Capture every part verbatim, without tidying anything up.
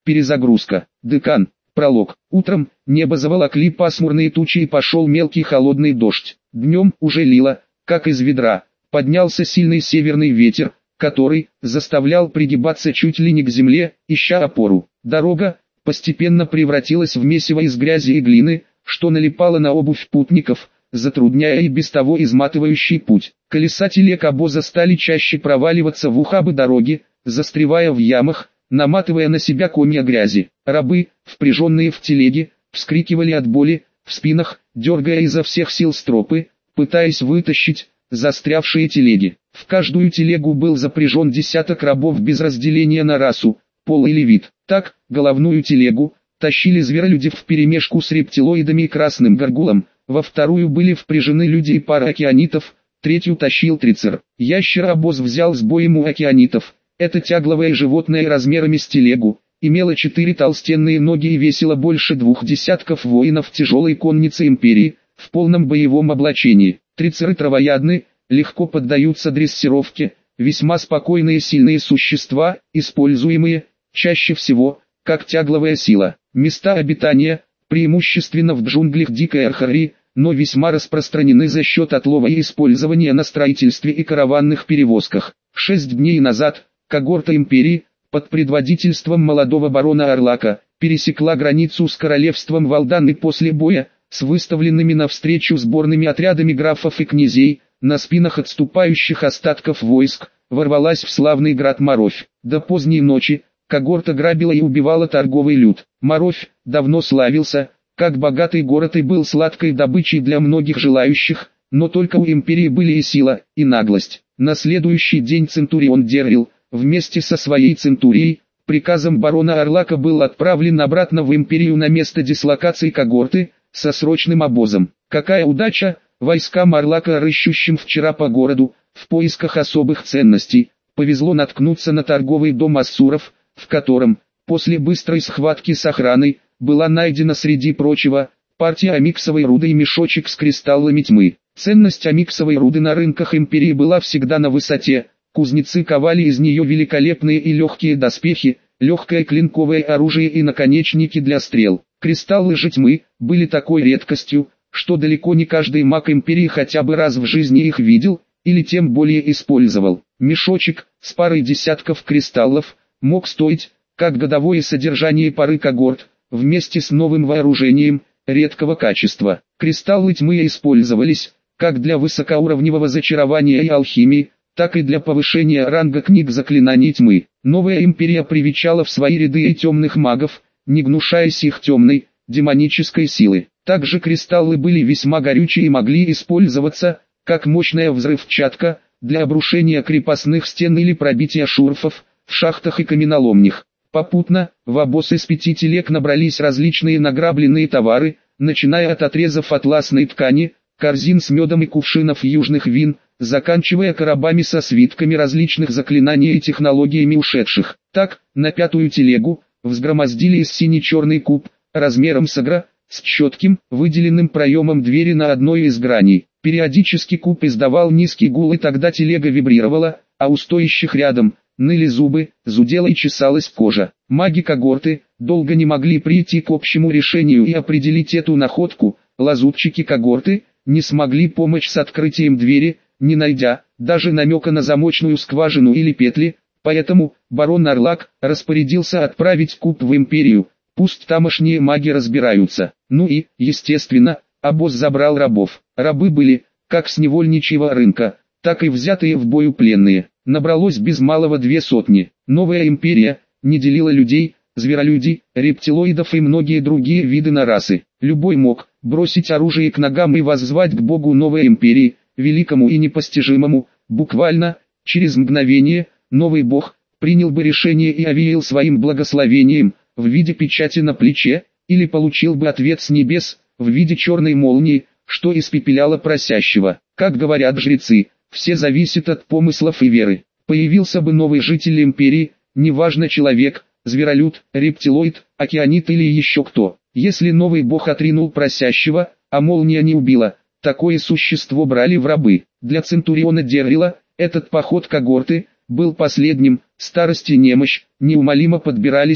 Перезагрузка. Декан. Пролог. Утром небо заволокли пасмурные тучи и пошел мелкий холодный дождь. Днем уже лило, как из ведра. Поднялся сильный северный ветер, который заставлял пригибаться чуть ли не к земле, ища опору. Дорога постепенно превратилась в месиво из грязи и глины, что налипало на обувь путников, затрудняя и без того изматывающий путь. Колеса телег обоза стали чаще проваливаться в ухабы дороги, застревая в ямах, наматывая на себя комья грязи. Рабы, впряженные в телеги, вскрикивали от боли в спинах, дергая изо всех сил стропы, пытаясь вытащить застрявшие телеги. В каждую телегу был запряжен десяток рабов без разделения на расу, пол или вид. Так, головную телегу тащили зверолюди вперемешку с рептилоидами и красным горгулом, во вторую были впряжены люди и пара океанитов, третью тащил трицер. Ящер-обоз взял с боем у океанитов. Это тягловое животное размерами с телегу, имело четыре толстенные ноги и весило больше двух десятков воинов тяжелой конницы империи, в полном боевом облачении. Трицеры травоядны, легко поддаются дрессировке, весьма спокойные сильные существа, используемые, чаще всего, как тягловая сила. Места обитания, преимущественно в джунглях дикой Архари, но весьма распространены за счет отлова и использования на строительстве и караванных перевозках. Шесть дней назад, когорта империи, под предводительством молодого барона Орлака, пересекла границу с королевством Валдан и после боя, с выставленными навстречу сборными отрядами графов и князей, на спинах отступающих остатков войск, ворвалась в славный град Моровь. До поздней ночи, когорта грабила и убивала торговый люд. Моровь давно славился, как богатый город и был сладкой добычей для многих желающих, но только у империи были и сила, и наглость. На следующий день Центурион Деррил, вместе со своей центурией, приказом барона Орлака был отправлен обратно в империю на место дислокации когорты, со срочным обозом. Какая удача, войскам Орлака, рыщущим вчера по городу, в поисках особых ценностей, повезло наткнуться на торговый дом ассуров, в котором, после быстрой схватки с охраной, была найдена среди прочего, партия амиксовой руды и мешочек с кристаллами тьмы. Ценность амиксовой руды на рынках империи была всегда на высоте, кузнецы ковали из нее великолепные и легкие доспехи, легкое клинковое оружие и наконечники для стрел. Кристаллы же тьмы были такой редкостью, что далеко не каждый маг империи хотя бы раз в жизни их видел, или тем более использовал. Мешочек с парой десятков кристаллов мог стоить, как годовое содержание пары когорт, вместе с новым вооружением, редкого качества. Кристаллы тьмы использовались, как для высокоуровневого зачарования и алхимии, так и для повышения ранга книг заклинаний тьмы. Новая империя привечала в свои ряды и темных магов, не гнушаясь их темной, демонической силы. Также кристаллы были весьма горючие и могли использоваться, как мощная взрывчатка, для обрушения крепостных стен или пробития шурфов, в шахтах и каменоломнях. Попутно, в обоз из пяти телег набрались различные награбленные товары, начиная от отрезов атласной ткани, корзин с медом и кувшинов южных вин, заканчивая коробами со свитками различных заклинаний и технологиями ушедших. Так, на пятую телегу, взгромоздили из сине-черный куб, размером с агро, с четким, выделенным проемом двери на одной из граней. Периодически куб издавал низкий гул, и тогда телега вибрировала, а у стоящих рядом ныли зубы, зудела и чесалась кожа. Маги когорты долго не могли прийти к общему решению и определить эту находку. Лазутчики когорты не смогли помочь с открытием двери, не найдя даже намека на замочную скважину или петли, поэтому барон Орлак распорядился отправить куб в империю, пусть тамошние маги разбираются. Ну и, естественно, обоз забрал рабов. Рабы были, как с невольничьего рынка, так и взятые в бою пленные. Набралось без малого две сотни. Новая империя не делила людей, зверолюдей, рептилоидов и многие другие виды на расы. Любой мог бросить оружие к ногам и воззвать к богу новой империи, великому и непостижимому. Буквально, через мгновение, новый бог принял бы решение и овеял своим благословением, в виде печати на плече, или получил бы ответ с небес, в виде черной молнии, что испепеляло просящего. Как говорят жрецы, все зависит от помыслов и веры. Появился бы новый житель империи, неважно человек, зверолюд, рептилоид, океанит или еще кто. Если новый бог отринул просящего, а молния не убила, такое существо брали в рабы. Для Центуриона Деррила этот поход когорты был последним. Старость и немощь неумолимо подбирались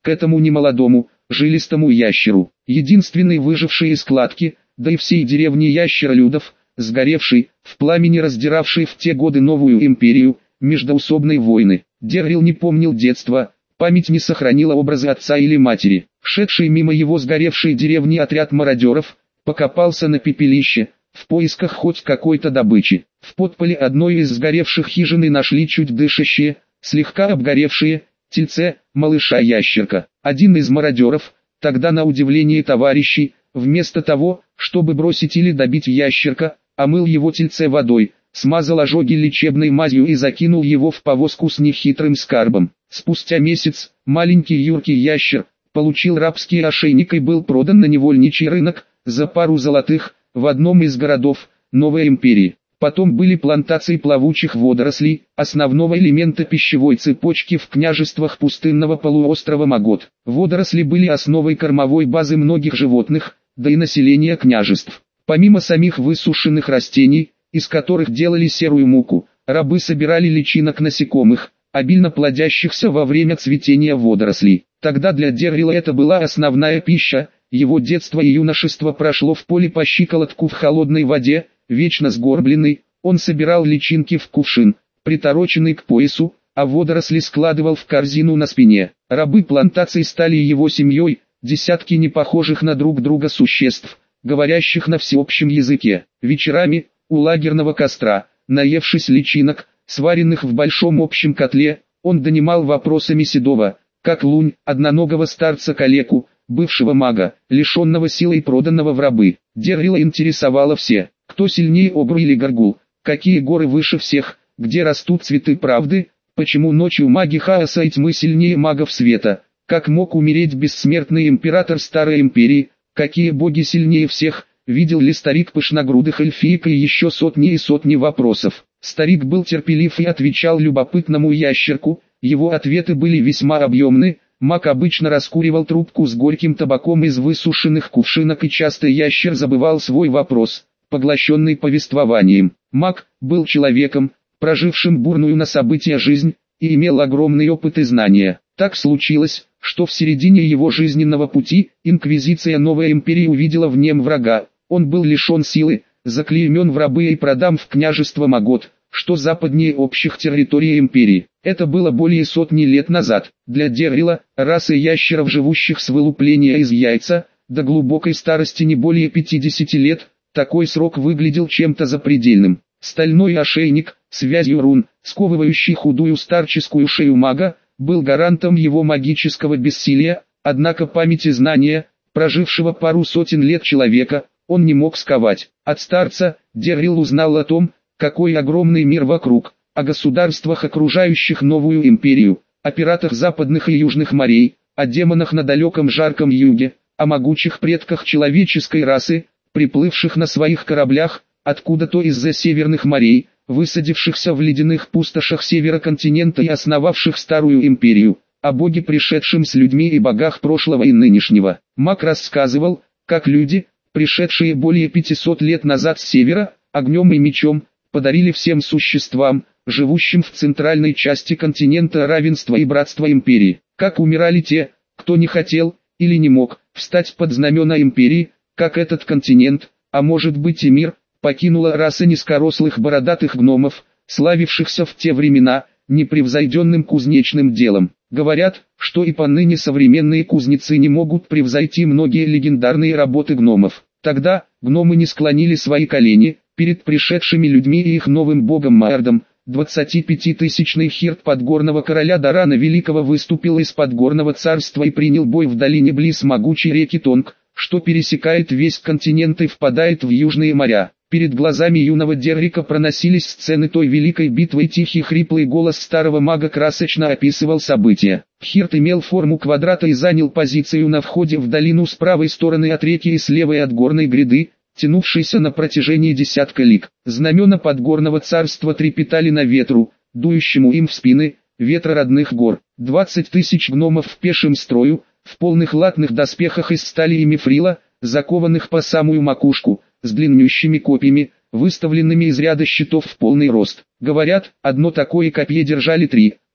к этому немолодому, жилистому ящеру. Единственный выживший из кладки, да и всей деревни ящеролюдов, сгоревший, в пламени раздиравший в те годы новую империю, междоусобной войны. Деррил не помнил детства, память не сохранила образы отца или матери. Шедший мимо его сгоревшей деревни отряд мародеров, покопался на пепелище, в поисках хоть какой-то добычи. В подполе одной из сгоревших хижин нашли чуть дышащие, слегка обгоревшие, тельце, малыша-ящерка. Один из мародеров, тогда на удивление товарищей, вместо того, чтобы бросить или добить ящерка, омыл его тельце водой, смазал ожоги лечебной мазью и закинул его в повозку с нехитрым скарбом. Спустя месяц, маленький юркий ящер получил рабский ошейник и был продан на невольничий рынок за пару золотых в одном из городов Новой империи. Потом были плантации плавучих водорослей, основного элемента пищевой цепочки в княжествах пустынного полуострова Магот. Водоросли были основой кормовой базы многих животных, да и населения княжеств. Помимо самих высушенных растений, из которых делали серую муку, рабы собирали личинок насекомых, обильно плодящихся во время цветения водорослей. Тогда для Деррила это была основная пища, его детство и юношество прошло в поле по щиколотку в холодной воде, вечно сгорбленный, он собирал личинки в кувшин, притороченный к поясу, а водоросли складывал в корзину на спине. Рабы плантаций стали его семьей, десятки непохожих на друг друга существ, говорящих на всеобщем языке. Вечерами, у лагерного костра, наевшись личинок, сваренных в большом общем котле, он донимал вопросами седого, как лунь, одноногого старца-калеку, бывшего мага, лишенного силы и проданного в рабы. Деррила интересовало все, кто сильнее Огру или Гаргул, какие горы выше всех, где растут цветы правды, почему ночью маги хаоса и тьмы сильнее магов света, как мог умереть бессмертный император Старой Империи, какие боги сильнее всех, видел ли старик пышногрудых эльфиек и еще сотни и сотни вопросов. Старик был терпелив и отвечал любопытному ящерку, его ответы были весьма объемны. Маг обычно раскуривал трубку с горьким табаком из высушенных кувшинок, и часто ящер забывал свой вопрос, поглощенный повествованием. Маг был человеком, прожившим бурную на события жизнь, и имел огромный опыт и знания. Так случилось, что в середине его жизненного пути Инквизиция Новой Империи увидела в нем врага. Он был лишен силы, заклеймен в рабы и продам в княжество Магот, что западнее общих территорий империи. Это было более сотни лет назад. Для Деррила, расы ящеров, живущих с вылупления из яйца, до глубокой старости не более пятидесяти лет, такой срок выглядел чем-то запредельным. Стальной ошейник, связью рун, сковывающий худую старческую шею мага, был гарантом его магического бессилия, однако память и знания, прожившего пару сотен лет человека, он не мог сковать. От старца Деррил узнал о том, какой огромный мир вокруг, о государствах, окружающих новую империю, о пиратах западных и южных морей, о демонах на далеком жарком юге, о могучих предках человеческой расы, приплывших на своих кораблях, откуда-то из-за северных морей, высадившихся в ледяных пустошах севера континента и основавших старую империю, о боге, пришедшем с людьми, и богах прошлого и нынешнего. Маг рассказывал, как люди, пришедшие более пятисот лет назад с севера, огнем и мечом, подарили всем существам, живущим в центральной части континента, равенство и братство империи. Как умирали те, кто не хотел, или не мог, встать под знамена империи, как этот континент, а может быть и мир, покинула раса низкорослых бородатых гномов, славившихся в те времена непревзойденным кузнечным делом. Говорят, что и поныне современные кузнецы не могут превзойти многие легендарные работы гномов. Тогда гномы не склонили свои колени перед пришедшими людьми и их новым богом Маэрдом. двадцатипятитысячный хирт подгорного короля Дарана Великого выступил из подгорного царства и принял бой в долине близ могучей реки Тонг, что пересекает весь континент и впадает в южные моря. Перед глазами юного Деррика проносились сцены той великой битвы, и тихий хриплый голос старого мага красочно описывал события. Хирт имел форму квадрата и занял позицию на входе в долину с правой стороны от реки и с левой от горной гряды, тянувшейся на протяжении десятка лиг. Знамена подгорного царства трепетали на ветру, дующему им в спины, ветра родных гор. Двадцать тысяч гномов в пешем строю, в полных латных доспехах из стали и мифрила, закованных по самую макушку, с длиннющими копьями, выставленными из ряда щитов в полный рост. Говорят, одно такое копье держали три,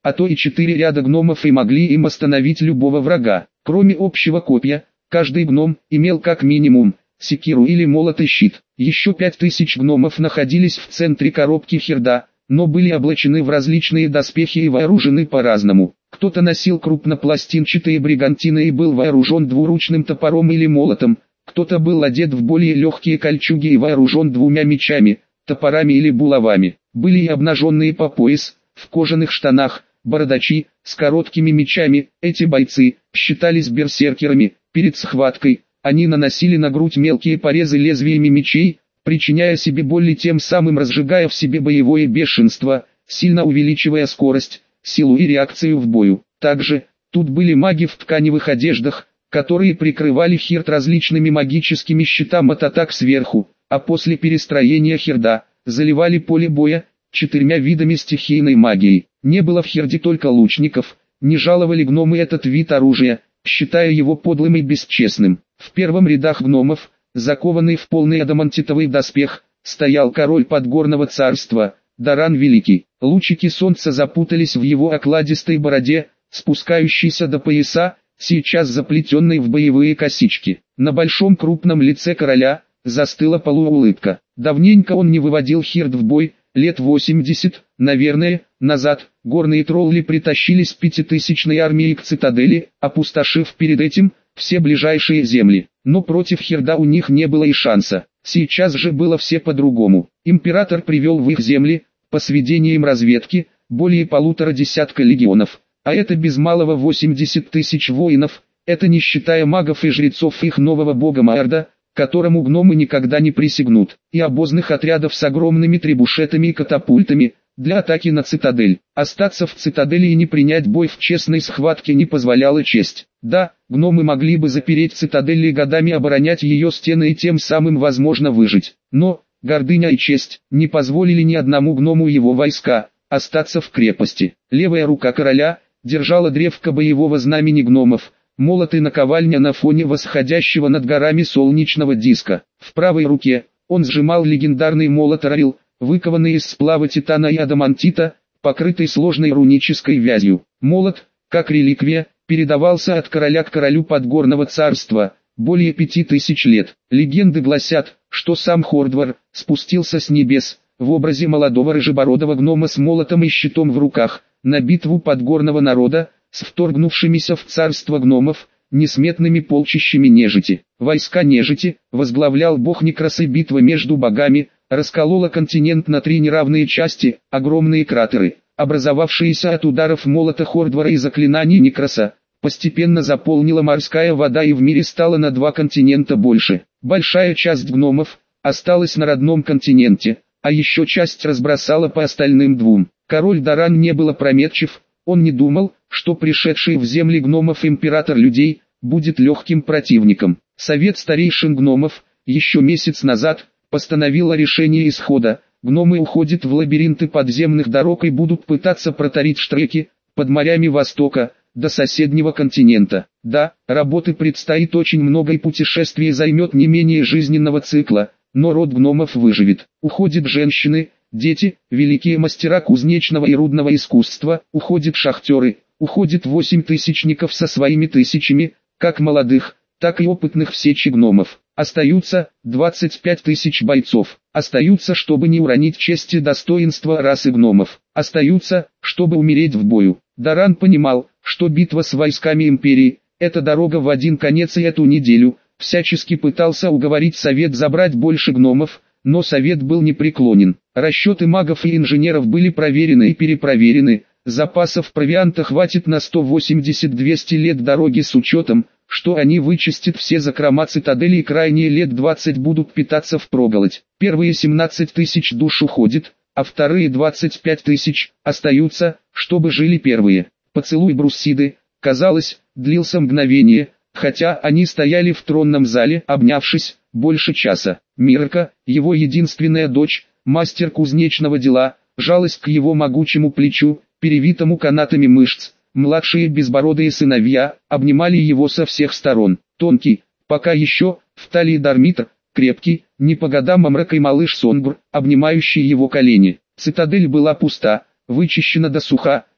а то и четыре ряда гномов и могли им остановить любого врага. Кроме общего копья, каждый гном имел как минимум секиру или молот и щит. Еще пять тысяч гномов находились в центре коробки Хирда, но были облачены в различные доспехи и вооружены по-разному. Кто-то носил крупнопластинчатые бригантины и был вооружен двуручным топором или молотом, кто-то был одет в более легкие кольчуги и вооружен двумя мечами, топорами или булавами. Были и обнаженные по пояс, в кожаных штанах, бородачи, с короткими мечами. Эти бойцы считались берсеркерами. Перед схваткой они наносили на грудь мелкие порезы лезвиями мечей, причиняя себе боль и тем самым разжигая в себе боевое бешенство, сильно увеличивая скорость, силу и реакцию в бою. Также, тут были маги в тканевых одеждах, которые прикрывали Хирд различными магическими щитами от атак сверху, а после перестроения Хирда, заливали поле боя четырьмя видами стихийной магии. Не было в Хирде только лучников, не жаловали гномы этот вид оружия, считая его подлым и бесчестным. В первом рядах гномов, закованный в полный адамантитовый доспех, стоял король подгорного царства, Даран Великий. Лучики солнца запутались в его окладистой бороде, спускающейся до пояса, сейчас заплетенной в боевые косички. На большом крупном лице короля застыла полуулыбка. Давненько он не выводил Хирд в бой, лет восемьдесят, наверное, назад. Горные тролли притащились пятитысячной армией к цитадели, опустошив перед этим все ближайшие земли. Но против Хирда у них не было и шанса. Сейчас же было все по-другому. Император привел в их земли, по сведениям разведки, более полутора десятка легионов, а это без малого восемьдесят тысяч воинов, это не считая магов и жрецов их нового бога Маэрда, которому гномы никогда не присягнут, и обозных отрядов с огромными требушетами и катапультами, для атаки на цитадель. Остаться в цитадели и не принять бой в честной схватке не позволяла честь. Да, гномы могли бы запереть цитадель и годами оборонять ее стены и тем самым возможно выжить, но гордыня и честь не позволили ни одному гному его войска остаться в крепости. Левая рука короля держала древко боевого знамени гномов, молот и наковальня на фоне восходящего над горами солнечного диска. В правой руке он сжимал легендарный молот Рарил, выкованный из сплава титана и адамантита, покрытый сложной рунической вязью. Молот, как реликвия, передавался от короля к королю подгорного царства, более пяти тысяч лет. Легенды гласят, что сам Хордвар спустился с небес, в образе молодого рыжебородого гнома с молотом и щитом в руках, на битву подгорного народа, с вторгнувшимися в царство гномов, несметными полчищами нежити. Войска нежити возглавлял бог Некроса, и битва между богами расколола континент на три неравные части. Огромные кратеры, образовавшиеся от ударов молота Хордвара и заклинаний Некроса, постепенно заполнила морская вода и в мире стало на два континента больше. Большая часть гномов осталась на родном континенте, а еще часть разбросала по остальным двум. Король Даран не был опрометчив, он не думал, что пришедший в земли гномов император людей будет легким противником. Совет старейшин гномов еще месяц назад постановил о решении исхода. Гномы уходят в лабиринты подземных дорог и будут пытаться протарить штреки под морями Востока до соседнего континента. Да, работы предстоит очень много и путешествие займет не менее жизненного цикла, но род гномов выживет. Уходят женщины, дети, великие мастера кузнечного и рудного искусства, уходят шахтеры, уходят восемь тысячников со своими тысячами, как молодых, так и опытных в сече гномов. Остаются двадцать пять тысяч бойцов. Остаются, чтобы не уронить честь и достоинство расы гномов. Остаются, чтобы умереть в бою. Даран понимал, что битва с войсками империи – это дорога в один конец, и эту неделю всячески пытался уговорить совет забрать больше гномов, но совет был непреклонен. Расчеты магов и инженеров были проверены и перепроверены. Запасов провианта хватит на сто восемьдесят — двести лет дороги с учетом, что они вычистят все закрома цитадели и крайние лет двадцать будут питаться впроголодь. Первые семнадцать тысяч душ уходят, а вторые двадцать пять тысяч остаются, чтобы жили первые. Поцелуй Бруссиды, казалось, длился мгновение, хотя они стояли в тронном зале, обнявшись, больше часа. Мирка, его единственная дочь, мастер кузнечного дела, жалась к его могучему плечу, перевитому канатами мышц. Младшие безбородые сыновья обнимали его со всех сторон. Тонкий, пока еще, в талии Дармитр, крепкий, не по годам Амрак малыш Сонгбр, обнимающий его колени. Цитадель была пуста, вычищена до суха,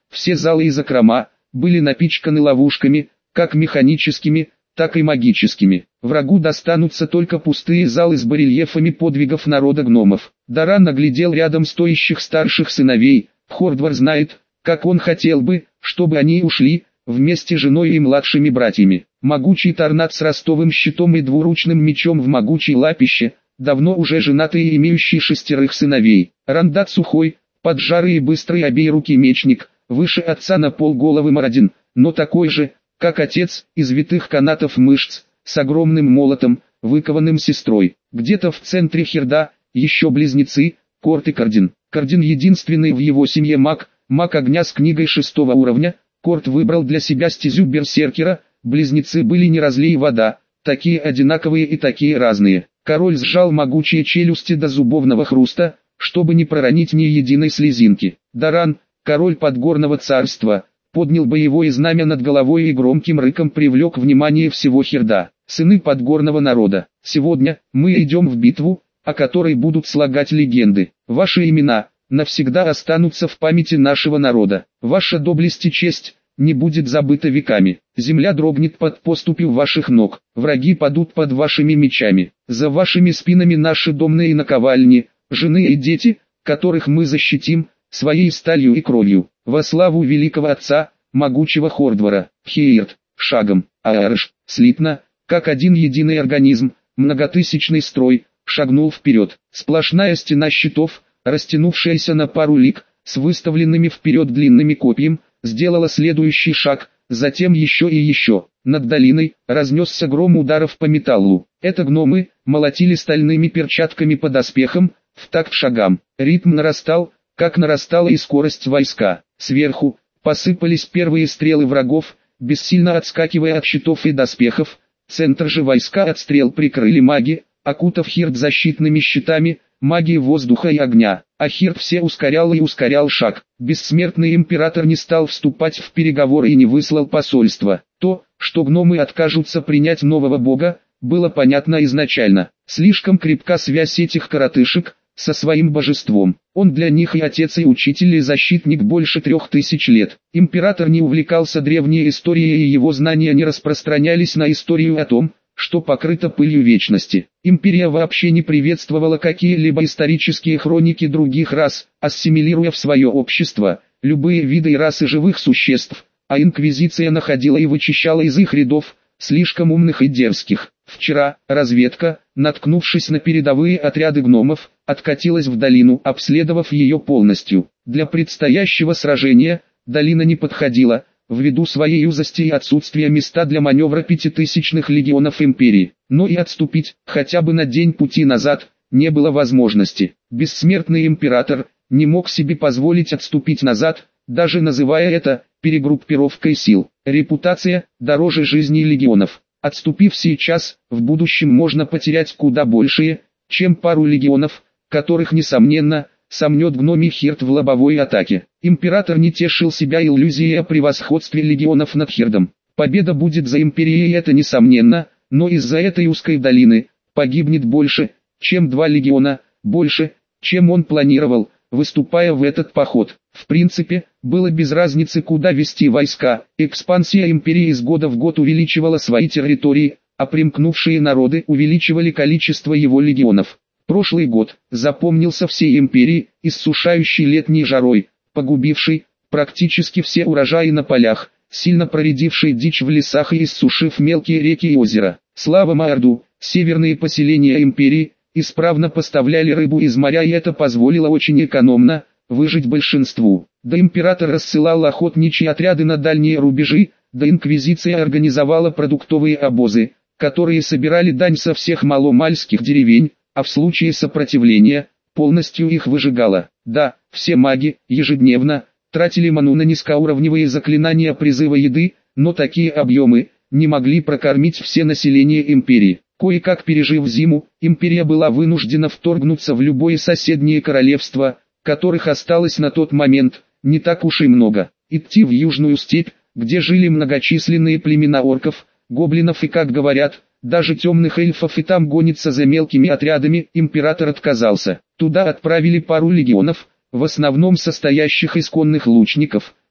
все залы и закрома были напичканы ловушками, как механическими, так и магическими. Врагу достанутся только пустые залы с барельефами подвигов народа гномов. Даран наглядел рядом стоящих старших сыновей. Хордвар знает, как он хотел бы, чтобы они ушли, вместе с женой и младшими братьями. Могучий торнад с ростовым щитом и двуручным мечом в могучей лапище, давно уже женатый и имеющий шестерых сыновей. Рандат сухой, поджарый и быстрый обеирукий мечник, выше отца на полголовы Марадин, но такой же, как отец, из витых канатов мышц, с огромным молотом, выкованным сестрой. Где-то в центре Хирда, еще близнецы, Корт и Кардин. Кардин единственный в его семье маг, маг огня с книгой шестого уровня. Корт выбрал для себя стезю берсеркера, близнецы были не разлей вода, такие одинаковые и такие разные. Король сжал могучие челюсти до зубовного хруста, чтобы не проронить ни единой слезинки. Даран, король подгорного царства, поднял боевое знамя над головой и громким рыком привлек внимание всего Хирда. Сыны подгорного народа, сегодня мы идем в битву, о которой будут слагать легенды. Ваши имена навсегда останутся в памяти нашего народа. Ваша доблесть и честь не будет забыта веками. Земля дрогнет под поступью ваших ног. Враги падут под вашими мечами. За вашими спинами наши домные наковальни, жены и дети, которых мы защитим своей сталью и кровью. Во славу великого отца, могучего Хордвара. Хейрт, шагом, Аарш, слитно, как один единый организм, многотысячный строй, шагнул вперед. Сплошная стена щитов, растянувшаяся на пару лиг, с выставленными вперед длинными копьем, сделала следующий шаг, затем еще и еще. Над долиной разнесся гром ударов по металлу. Это гномы молотили стальными перчатками по доспехам, в такт шагам. Ритм нарастал, как нарастала и скорость войска. Сверху посыпались первые стрелы врагов, бессильно отскакивая от щитов и доспехов. Центр же войска от стрел прикрыли маги, окутав Хирд защитными щитами, магии воздуха и огня. А Хирд все ускорял и ускорял шаг. Бессмертный император не стал вступать в переговоры и не выслал посольства. То, что гномы откажутся принять нового бога, было понятно изначально. Слишком крепка связь этих коротышек со своим божеством. Он для них и отец, и учитель, и защитник больше трех тысяч лет. Император не увлекался древней историей, и его знания не распространялись на историю о том, что покрыто пылью вечности. Империя вообще не приветствовала какие-либо исторические хроники других рас, ассимилируя в свое общество любые виды и расы живых существ, а инквизиция находила и вычищала из их рядов слишком умных и дерзких. Вчера разведка, наткнувшись на передовые отряды гномов, откатилась в долину, обследовав ее полностью. Для предстоящего сражения долина не подходила, ввиду своей узости и отсутствия места для маневра пятитысячных легионов империи. Но и отступить, хотя бы на день пути назад, не было возможности. Бессмертный император не мог себе позволить отступить назад, даже называя это перегруппировкой сил. Репутация дороже жизни легионов. Отступив сейчас, в будущем можно потерять куда большее, чем пару легионов, которых, несомненно, сомнет гномий Хирд в лобовой атаке. Император не тешил себя иллюзией о превосходстве легионов над Хирдом. Победа будет за империей, это несомненно, но из-за этой узкой долины погибнет больше, чем два легиона, больше, чем он планировал, выступая в этот поход. В принципе, было без разницы, куда вести войска. Экспансия империи из года в год увеличивала свои территории, а примкнувшие народы увеличивали количество его легионов. Прошлый год запомнился всей империи, иссушающей летней жарой, погубившей практически все урожаи на полях, сильно проредившей дичь в лесах и иссушив мелкие реки и озера. Слава Маорду, северные поселения империи исправно поставляли рыбу из моря, и это позволило очень экономно выжить большинству. Да император рассылал охотничьи отряды на дальние рубежи, да инквизиция организовала продуктовые обозы, которые собирали дань со всех маломальских деревень, а в случае сопротивления, полностью их выжигала. Да, все маги ежедневно тратили ману на низкоуровневые заклинания призыва еды, но такие объемы не могли прокормить все население империи. Кое-как пережив зиму, империя была вынуждена вторгнуться в любое соседнее королевство, которых осталось на тот момент не так уж и много. Идти в южную степь, где жили многочисленные племена орков, гоблинов и, как говорят, даже темных эльфов, и там гониться за мелкими отрядами, император отказался. Туда отправили пару легионов, в основном состоящих из конных лучников,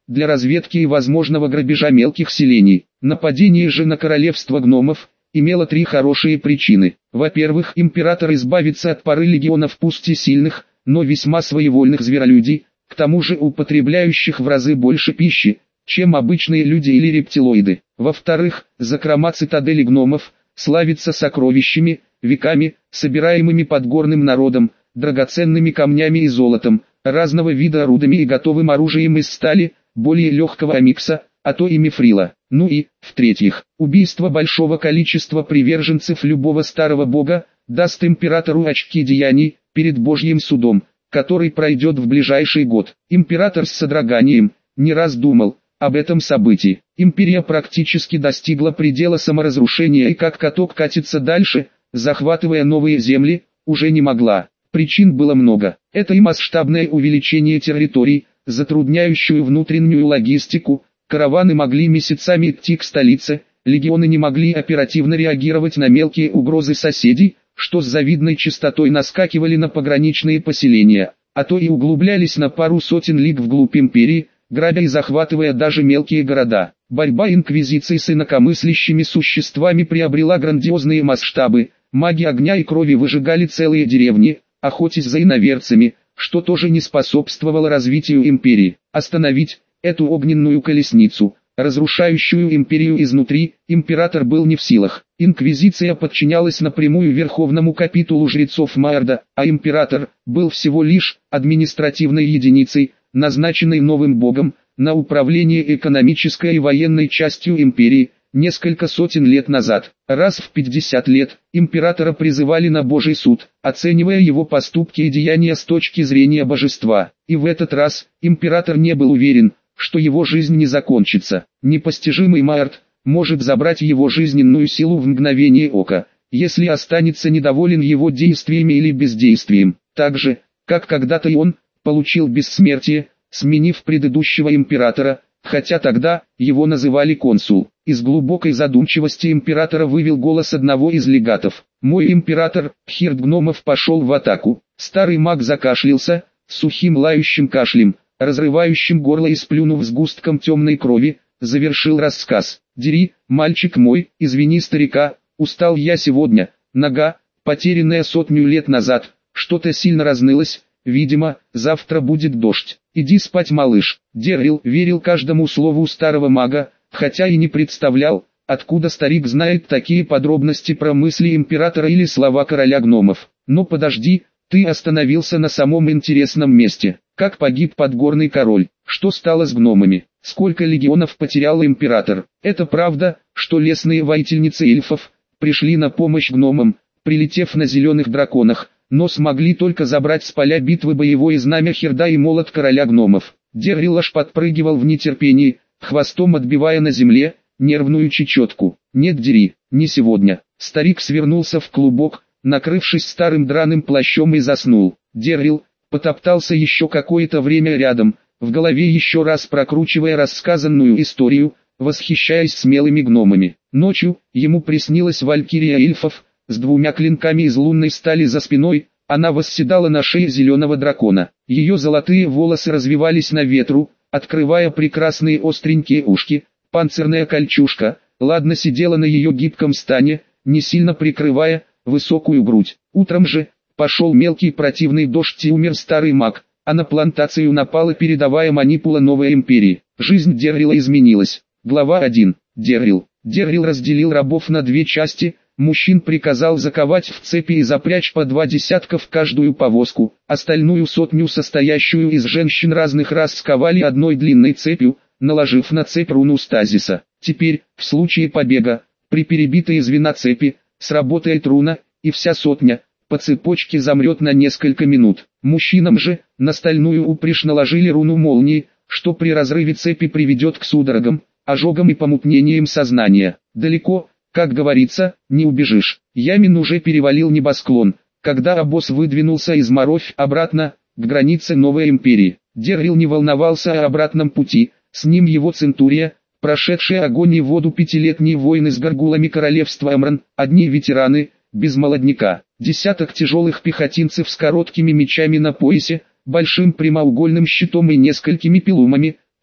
для разведки и возможного грабежа мелких селений. Нападение же на королевство гномов имело три хорошие причины. Во-первых, император избавится от пары легионов пусть и сильных, но весьма своевольных зверолюдей, к тому же употребляющих в разы больше пищи, чем обычные люди или рептилоиды. Во-вторых, закрома цитадели гномов славится сокровищами, веками, собираемыми подгорным народом, драгоценными камнями и золотом, разного вида орудами и готовым оружием из стали, более легкого амикса, а то и мифрила. Ну и, в-третьих, убийство большого количества приверженцев любого старого бога даст императору очки деяний перед Божьим судом, который пройдет в ближайший год. Император с содроганием не раз думал об этом событии. Империя практически достигла предела саморазрушения и как каток катится дальше, захватывая новые земли, уже не могла. Причин было много. Это и масштабное увеличение территорий, затрудняющую внутреннюю логистику, караваны могли месяцами идти к столице, легионы не могли оперативно реагировать на мелкие угрозы соседей, что с завидной частотой наскакивали на пограничные поселения, а то и углублялись на пару сотен лиг вглубь империи, грабя и захватывая даже мелкие города. Борьба инквизиции с инакомыслящими существами приобрела грандиозные масштабы, маги огня и крови выжигали целые деревни, охотясь за иноверцами, что тоже не способствовало развитию империи. Остановить эту огненную колесницу, разрушающую империю изнутри, император был не в силах. Инквизиция подчинялась напрямую верховному капитулу жрецов Майорда, а император был всего лишь административной единицей, назначенной новым богом на управление экономической и военной частью империи. Несколько сотен лет назад, раз в пятьдесят лет, императора призывали на Божий суд, оценивая его поступки и деяния с точки зрения божества. И в этот раз, император не был уверен, что его жизнь не закончится. Непостижимый Майорд может забрать его жизненную силу в мгновение ока, если останется недоволен его действиями или бездействием. Так же, как когда-то и он получил бессмертие, сменив предыдущего императора, хотя тогда его называли консул. Из глубокой задумчивости императора вывел голос одного из легатов. «Мой император, Хирд гномов, пошел в атаку». Старый маг закашлялся, сухим лающим кашлем, разрывающим горло и сплюнув сгустком темной крови, завершил рассказ. «Дери, мальчик мой, извини старика, устал я сегодня, нога, потерянная сотню лет назад, что-то сильно разнылось, видимо, завтра будет дождь. Иди спать, малыш». Деррил верил каждому слову старого мага, хотя и не представлял, откуда старик знает такие подробности про мысли императора или слова короля гномов. «Но подожди, ты остановился на самом интересном месте. Как погиб подгорный король? Что стало с гномами? Сколько легионов потерял император? Это правда, что лесные воительницы эльфов пришли на помощь гномам, прилетев на зеленых драконах, но смогли только забрать с поля битвы боевое знамя Хирда и молот короля гномов?» Деррил аж подпрыгивал в нетерпении, хвостом отбивая на земле нервную чечетку. «Нет, Дери, не сегодня». Старик свернулся в клубок, накрывшись старым драным плащом, и заснул. Деррил потоптался еще какое-то время рядом, в голове еще раз прокручивая рассказанную историю, восхищаясь смелыми гномами. Ночью ему приснилась валькирия эльфов с двумя клинками из лунной стали за спиной. Она восседала на шее зеленого дракона. Ее золотые волосы развивались на ветру, открывая прекрасные остренькие ушки. Панцирная кольчужка ладно сидела на ее гибком стане, не сильно прикрывая высокую грудь. Утром же пошел мелкий противный дождь и умер старый маг, а на плантацию напала передовая манипула новой империи. Жизнь Деррила изменилась. Глава один. Деррил. Деррил разделил рабов на две части. Мужчин приказал заковать в цепи и запрячь по два десятка в каждую повозку, остальную сотню, состоящую из женщин разных рас, сковали одной длинной цепью, наложив на цепь руну стазиса. Теперь, в случае побега, при перебитой звена цепи, сработает руна, и вся сотня по цепочке замрет на несколько минут. Мужчинам же на стальную упряжь наложили руну молнии, что при разрыве цепи приведет к судорогам, ожогам и помутнениям сознания. Далеко, как говорится, не убежишь. Ямин уже перевалил небосклон, когда обоз выдвинулся из Моровь обратно, к границе новой империи. Деррил не волновался о обратном пути, с ним его центурия, прошедшие огонь и воду пятилетние войны с горгулами королевства Эмран, одни ветераны, без молодняка, десяток тяжелых пехотинцев с короткими мечами на поясе, большим прямоугольным щитом и несколькими пилумами,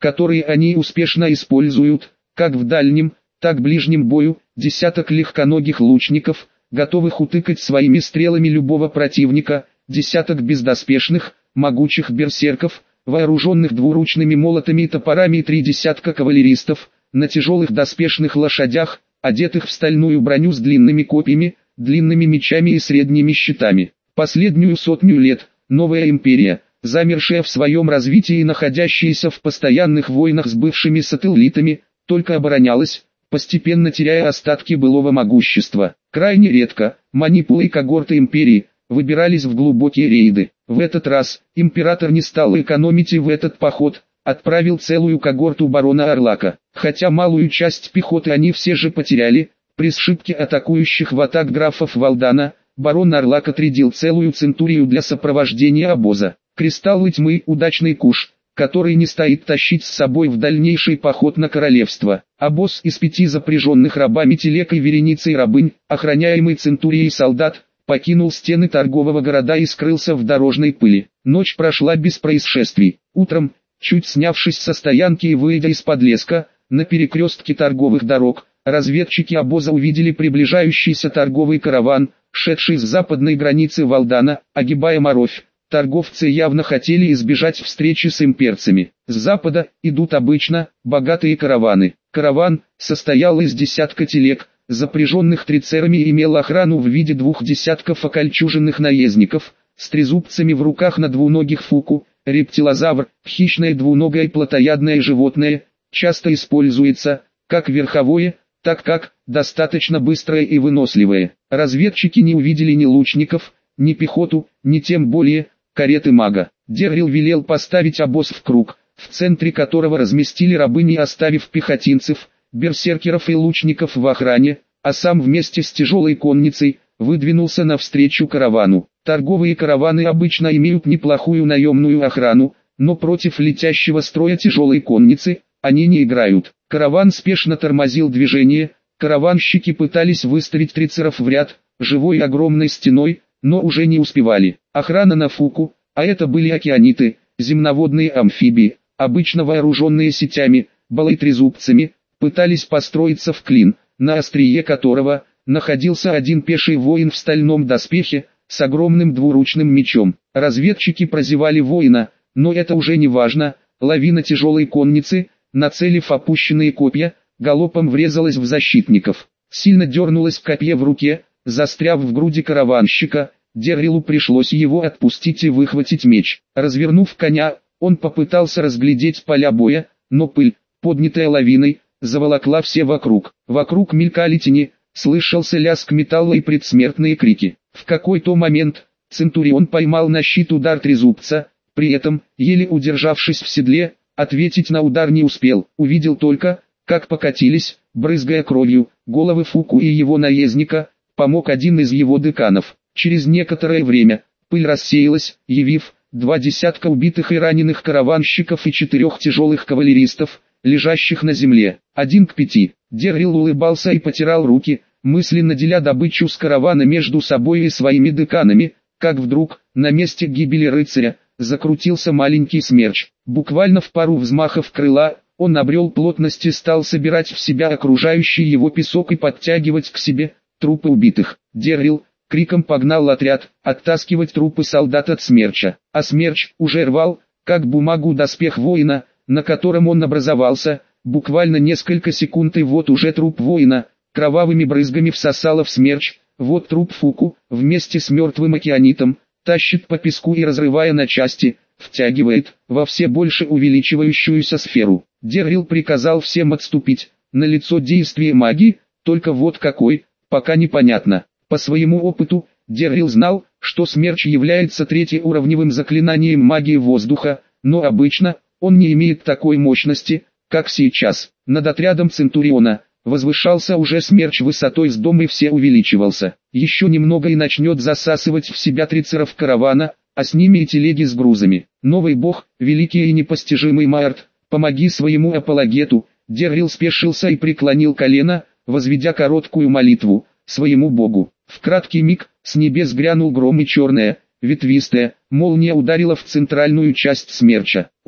которые они успешно используют, как в дальнем, так в ближнем бою, десяток легконогих лучников, готовых утыкать своими стрелами любого противника, десяток бездоспешных, могучих берсерков, вооруженных двуручными молотами и топорами и три десятка кавалеристов, на тяжелых доспешных лошадях, одетых в стальную броню с длинными копьями, длинными мечами и средними щитами. Последнюю сотню лет, новая империя, замершая в своем развитии и находящаяся в постоянных войнах с бывшими сателлитами, только оборонялась, постепенно теряя остатки былого могущества. Крайне редко, манипулы и когорты империи, выбирались в глубокие рейды. В этот раз, император не стал экономить и в этот поход, отправил целую когорту барона Орлака. Хотя малую часть пехоты они все же потеряли, при сшибке атакующих в атак графов Валдана, барон Орлак отрядил целую центурию для сопровождения обоза. Кристаллы тьмы – удачный куш, который не стоит тащить с собой в дальнейший поход на королевство. Обоз из пяти запряженных рабами телег и вереницей рабынь, охраняемый центурией солдат, покинул стены торгового города и скрылся в дорожной пыли. Ночь прошла без происшествий. Утром, чуть снявшись со стоянки и выйдя из-под леска, на перекрестке торговых дорог, разведчики обоза увидели приближающийся торговый караван, шедший с западной границы Валдана, огибая Моровь. Торговцы явно хотели избежать встречи с имперцами. С запада идут обычно богатые караваны. Караван состоял из десятка телег, запряженных трицерами, и имел охрану в виде двух десятков окольчуженных наездников, с трезубцами в руках на двуногих фуку. Рептилозавр, хищное двуногое плотоядное животное, часто используется, как верховое, так как достаточно быстрое и выносливое. Разведчики не увидели ни лучников, ни пехоту, ни тем более кареты мага. Деррил велел поставить обоз в круг, в центре которого разместили рабыни, оставив пехотинцев, берсеркеров и лучников в охране, а сам вместе с тяжелой конницей выдвинулся навстречу каравану. Торговые караваны обычно имеют неплохую наемную охрану, но против летящего строя тяжелой конницы они не играют. Караван спешно тормозил движение, караванщики пытались выставить трицеров в ряд, живой огромной стеной, но уже не успевали. Охрана на фуку, а это были океаниты, земноводные амфибии, обычно вооруженные сетями, балайтрезубцами, пытались построиться в клин, на острие которого находился один пеший воин в стальном доспехе, с огромным двуручным мечом. Разведчики прозевали воина, но это уже не важно. Лавина тяжелой конницы, нацелив опущенные копья, галопом врезалась в защитников. Сильно дернулось копье в руке, застряв в груди караванщика. Деррилу пришлось его отпустить и выхватить меч. Развернув коня, он попытался разглядеть поля боя, но пыль, поднятая лавиной, заволокла все вокруг. Вокруг мелькали тени, слышался лязг металла и предсмертные крики. В какой-то момент Центурион поймал на щит удар трезубца, при этом, еле удержавшись в седле, ответить на удар не успел. Увидел только, как покатились, брызгая кровью, головы Фуку и его наездника. Помог один из его деканов. Через некоторое время пыль рассеялась, явив два десятка убитых и раненых караванщиков и четырех тяжелых кавалеристов, лежащих на земле. Один к пяти. Деррил улыбался и потирал руки, мысленно деля добычу с каравана между собой и своими деканами, как вдруг, на месте гибели рыцаря, закрутился маленький смерч. Буквально в пару взмахов крыла, он обрел плотность и стал собирать в себя окружающий его песок и подтягивать к себе трупы убитых. Деррил криком погнал отряд, оттаскивать трупы солдат от смерча. А смерч уже рвал, как бумагу, доспех воина, на котором он образовался. Буквально несколько секунд и вот уже труп воина, кровавыми брызгами всосало в смерч. Вот труп Фуку, вместе с мертвым океанитом, тащит по песку и, разрывая на части, втягивает во все больше увеличивающуюся сферу. Деррил приказал всем отступить. Налицо действие магии, только вот какой, пока непонятно. По своему опыту, Деррил знал, что смерч является третьеуровневым заклинанием магии воздуха, но обычно он не имеет такой мощности, как сейчас. Над отрядом Центуриона возвышался уже смерч высотой с дом, и все увеличивался. Еще немного и начнет засасывать в себя трицеров каравана, а с ними и телеги с грузами. Новый бог, великий и непостижимый Маэрт, помоги своему апологету. Деррил спешился и преклонил колено, возведя короткую молитву своему богу. В краткий миг с небес грянул гром, и черная, ветвистая молния ударила в центральную часть смерча. Он,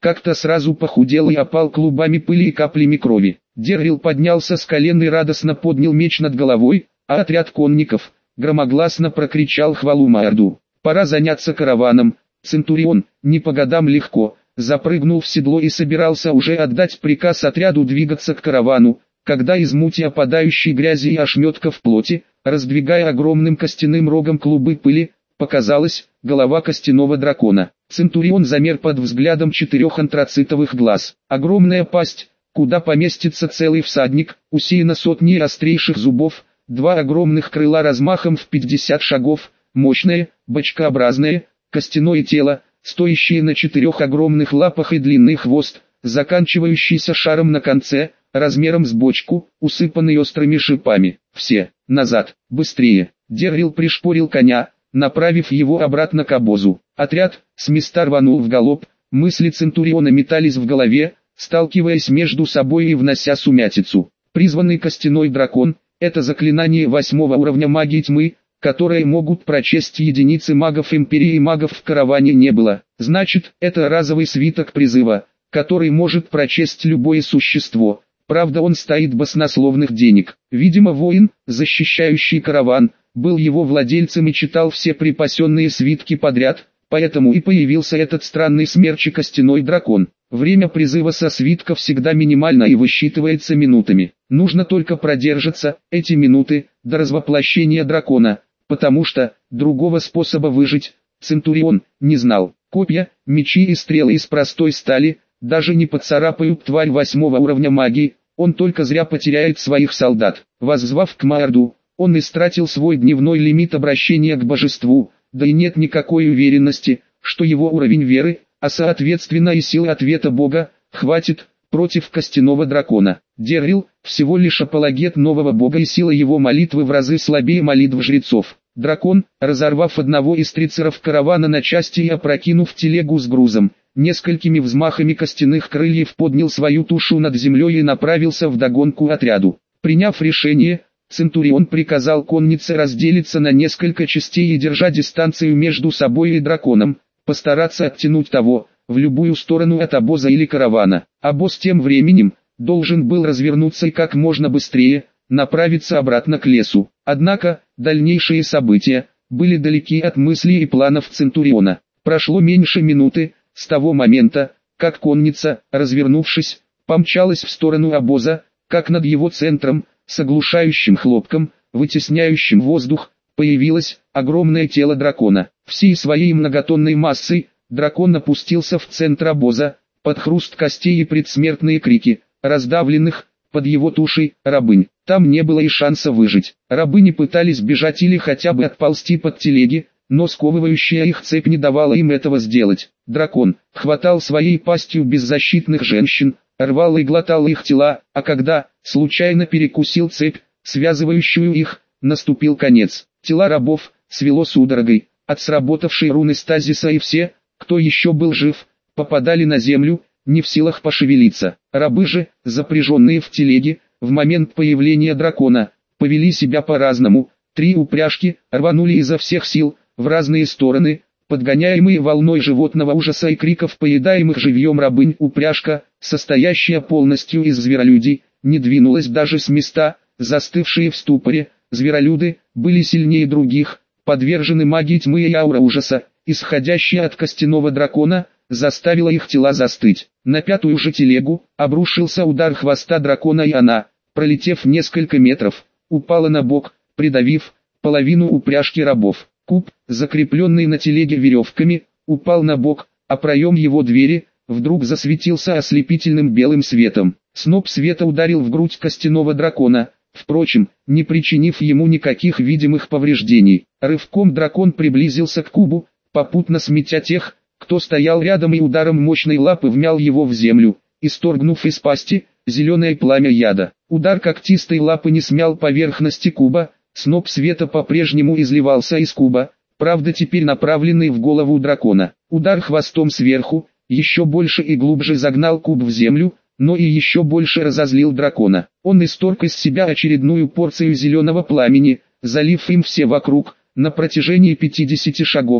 как-то сразу похудел и опал клубами пыли и каплями крови. Деррил поднялся с колен и радостно поднял меч над головой, а отряд конников громогласно прокричал хвалу Маэрду. Пора заняться караваном. Центурион, не по годам легко, запрыгнул в седло и собирался уже отдать приказ отряду двигаться к каравану, когда из мути опадающей грязи и ошметков плоти, раздвигая огромным костяным рогом клубы пыли, показалась голова костяного дракона. Центурион замер под взглядом четырех антрацитовых глаз. Огромная пасть, куда поместится целый всадник, усеяна сотней острейших зубов, два огромных крыла размахом в пятьдесят шагов, мощное, бочкообразное, костяное тело, стоящее на четырех огромных лапах и длинный хвост, заканчивающийся шаром на конце, размером с бочку, усыпанный острыми шипами. Все, назад, быстрее. Деррил пришпорил коня, направив его обратно к обозу. Отряд с места рванул в галоп, мысли Центуриона метались в голове, сталкиваясь между собой и внося сумятицу. Призванный костяной дракон – это заклинание восьмого уровня магии тьмы, которые могут прочесть единицы магов Империи и магов в караване не было. Значит, это разовый свиток призыва, который может прочесть любое существо. Правда, он стоит баснословных денег. Видимо, воин, защищающий караван, был его владельцем и читал все припасенные свитки подряд, поэтому и появился этот странный смерч и костяной дракон. Время призыва со свитка всегда минимально и высчитывается минутами. Нужно только продержаться эти минуты до развоплощения дракона, потому что другого способа выжить Центурион не знал. Копья, мечи и стрелы из простой стали даже не поцарапают тварь восьмого уровня магии, он только зря потеряет своих солдат. Воззвав к Маэрду, он истратил свой дневной лимит обращения к божеству, да и нет никакой уверенности, что его уровень веры, а соответственно и силы ответа Бога, хватит против костяного дракона. Деррил всего лишь апологет нового Бога, и сила его молитвы в разы слабее молитв жрецов. Дракон, разорвав одного из трицеров каравана на части и опрокинув телегу с грузом, несколькими взмахами костяных крыльев поднял свою тушу над землей и направился вдогонку отряду. Приняв решение, Центурион приказал коннице разделиться на несколько частей и, держа дистанцию между собой и драконом, постараться оттянуть того в любую сторону от обоза или каравана. Обоз тем временем должен был развернуться и как можно быстрее направиться обратно к лесу. Однако, дальнейшие события были далеки от мыслей и планов Центуриона. Прошло меньше минуты с того момента, как конница, развернувшись, помчалась в сторону обоза, как над его центром, с оглушающим хлопком, вытесняющим воздух, появилось огромное тело дракона. Всей своей многотонной массой дракон опустился в центр обоза, под хруст костей и предсмертные крики раздавленных под его тушей рабынь. Там не было и шанса выжить. Рабыни пытались бежать или хотя бы отползти под телеги, но сковывающая их цепь не давала им этого сделать. Дракон хватал своей пастью беззащитных женщин, рвал и глотал их тела, а когда случайно перекусил цепь, связывающую их, наступил конец. Тела рабов свело судорогой от сработавшей руны стазиса, и все, кто еще был жив, попадали на землю, не в силах пошевелиться. Рабы же, запряженные в телеги, в момент появления дракона, повели себя по-разному. Три упряжки рванули изо всех сил в разные стороны, подгоняемые волной животного ужаса и криков поедаемых живьем рабынь. Упряжка, состоящая полностью из зверолюдей, не двинулась даже с места. Застывшие в ступоре, зверолюды были сильнее других, подвержены магии тьмы, и аура ужаса, исходящая от костяного дракона, заставила их тела застыть. На пятую же телегу обрушился удар хвоста дракона, и она, пролетев несколько метров, упала на бок, придавив половину упряжки рабов. Куб, закрепленный на телеге веревками, упал на бок, а проем его двери вдруг засветился ослепительным белым светом. Сноп света ударил в грудь костяного дракона, впрочем, не причинив ему никаких видимых повреждений. Рывком дракон приблизился к кубу, попутно сметя тех, кто стоял рядом, и ударом мощной лапы вмял его в землю, исторгнув из пасти зеленое пламя яда. Удар когтистой лапы не смял поверхности куба, сноп света по-прежнему изливался из куба, правда теперь направленный в голову дракона. Удар хвостом сверху еще больше и глубже загнал куб в землю, но и еще больше разозлил дракона. Он исторг из себя очередную порцию зеленого пламени, залив им все вокруг, на протяжении пятидесяти шагов.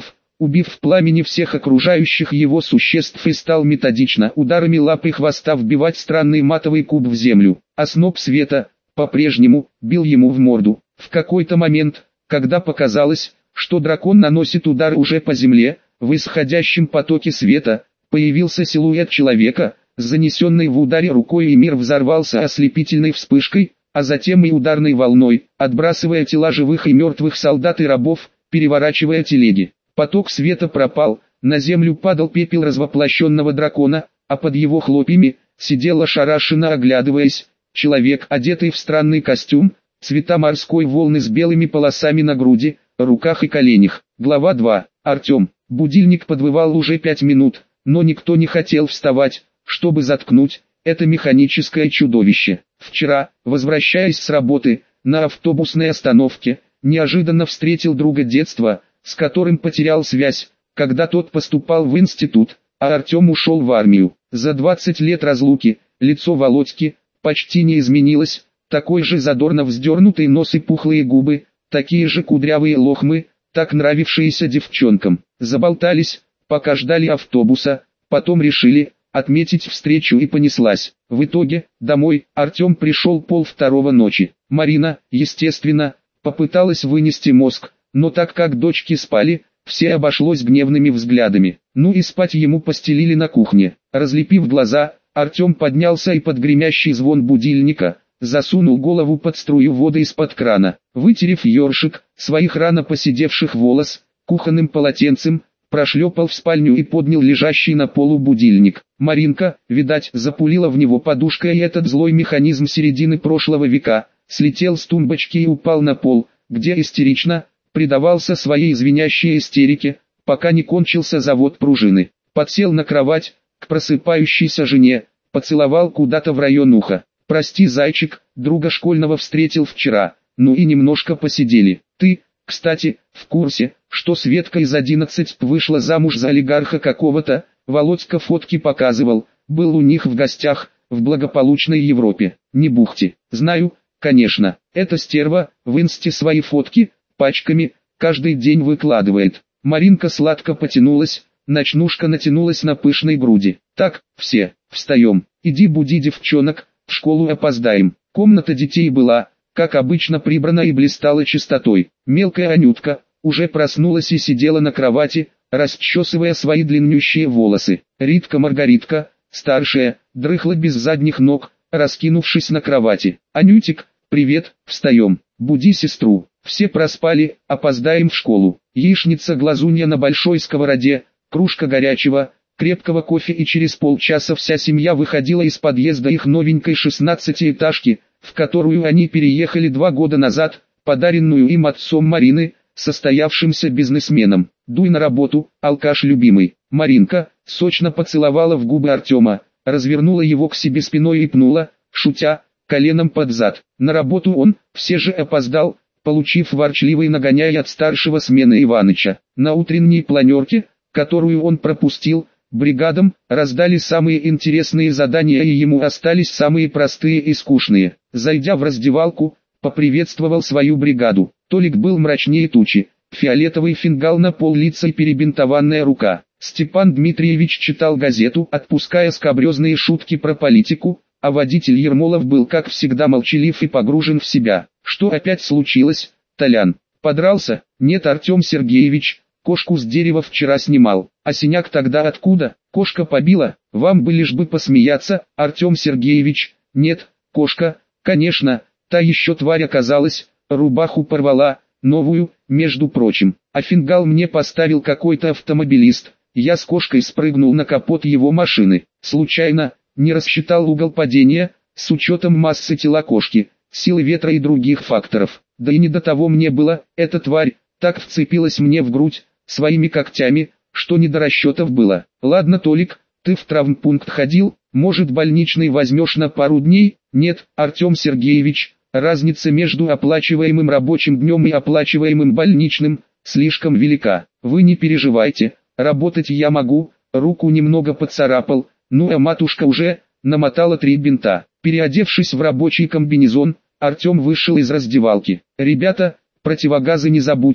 убив в пламени всех окружающих его существ, и стал методично ударами лап и хвоста вбивать странный матовый куб в землю, а сноп света по-прежнему бил ему в морду. В какой-то момент, когда показалось, что дракон наносит удар уже по земле, в исходящем потоке света появился силуэт человека, занесенный в ударе рукой, и мир взорвался ослепительной вспышкой, а затем и ударной волной, отбрасывая тела живых и мертвых солдат и рабов, переворачивая телеги. Поток света пропал, на землю падал пепел развоплощенного дракона, а под его хлопьями сидел ошарашенно оглядываясь человек, одетый в странный костюм, цвета морской волны с белыми полосами на груди, руках и коленях. Глава два. Артем. Будильник подвывал уже пять минут, но никто не хотел вставать, чтобы заткнуть это механическое чудовище. Вчера, возвращаясь с работы, на автобусной остановке, неожиданно встретил друга детства, с которым потерял связь, когда тот поступал в институт, а Артем ушел в армию. За двадцать лет разлуки, лицо Володьки почти не изменилось, такой же задорно вздернутый нос и пухлые губы, такие же кудрявые лохмы, так нравившиеся девчонкам. Заболтались, пока ждали автобуса, потом решили отметить встречу, и понеслась. В итоге, домой Артем пришел полвторого ночи. Марина, естественно, попыталась вынести мозг, но так как дочки спали, все обошлось гневными взглядами. Ну и спать ему постелили на кухне. Разлепив глаза, Артем поднялся и под гремящий звон будильника засунул голову под струю воды из-под крана. Вытерев ёршик своих рано поседевших волос кухонным полотенцем, прошлепал в спальню и поднял лежащий на полу будильник. Маринка, видать, запулила в него подушкой, и этот злой механизм середины прошлого века слетел с тумбочки и упал на пол, где истерично предавался своей звенящей истерике, пока не кончился завод пружины. Подсел на кровать к просыпающейся жене, поцеловал куда-то в район уха. «Прости, зайчик, друга школьного встретил вчера, ну и немножко посидели. Ты, кстати, в курсе, что Светка из одиннадцать вышла замуж за олигарха какого-то?» Володька фотки показывал, был у них в гостях, в благополучной Европе. Не бухти. Знаю, конечно, эта стерва в инсте свои фотки пачками каждый день выкладывает. Маринка сладко потянулась, ночнушка натянулась на пышной груди. Так, все, встаем, иди буди девчонок, в школу опоздаем. Комната детей была, как обычно, прибрана и блистала чистотой. Мелкая Анютка уже проснулась и сидела на кровати, расчесывая свои длиннющие волосы. Ритка-Маргаритка, старшая, дрыхла без задних ног, раскинувшись на кровати. «Анютик, привет, встаем, буди сестру». Все проспали, опоздаем в школу. Яичница-глазунья на большой сковороде, кружка горячего, крепкого кофе, и через полчаса вся семья выходила из подъезда их новенькой шестнадцатиэтажки, в которую они переехали два года назад, подаренную им отцом Марины, состоявшимся бизнесменом. «Дуй на работу, алкаш любимый». Маринка сочно поцеловала в губы Артема, развернула его к себе спиной и пнула, шутя, коленом под зад. На работу он все же опоздал, получив ворчливый нагоняй от старшего смены Иваныча. На утренней планерке, которую он пропустил, бригадам раздали самые интересные задания, и ему остались самые простые и скучные. Зайдя в раздевалку, поприветствовал свою бригаду. Толик был мрачнее тучи, фиолетовый фингал на пол лица и перебинтованная рука. Степан Дмитриевич читал газету, отпуская скабрезные шутки про политику, а водитель Ермолов был, как всегда, молчалив и погружен в себя. «Что опять случилось, Толян? Подрался?» «Нет, Артем Сергеевич, кошку с дерева вчера снимал». «А синяк тогда откуда? Кошка побила? Вам бы лишь бы посмеяться, Артем Сергеевич». «Нет, кошка, конечно, та еще тварь оказалась, рубаху порвала, новую, между прочим. А фингал мне поставил какой-то автомобилист, я с кошкой спрыгнул на капот его машины. Случайно, не рассчитал угол падения, с учетом массы тела кошки, силы ветра и других факторов. Да и не до того мне было, эта тварь так вцепилась мне в грудь своими когтями, что не до расчетов было. Ладно, Толик, ты в травмпункт ходил, может, больничный возьмешь на пару дней?» «Нет, Артем Сергеевич, разница между оплачиваемым рабочим днем и оплачиваемым больничным слишком велика. Вы не переживайте, работать я могу». Руку немного поцарапал, ну а матушка уже намотала три бинта. Переодевшись в рабочий комбинезон, Артем вышел из раздевалки. «Ребята, противогазы не забудьте,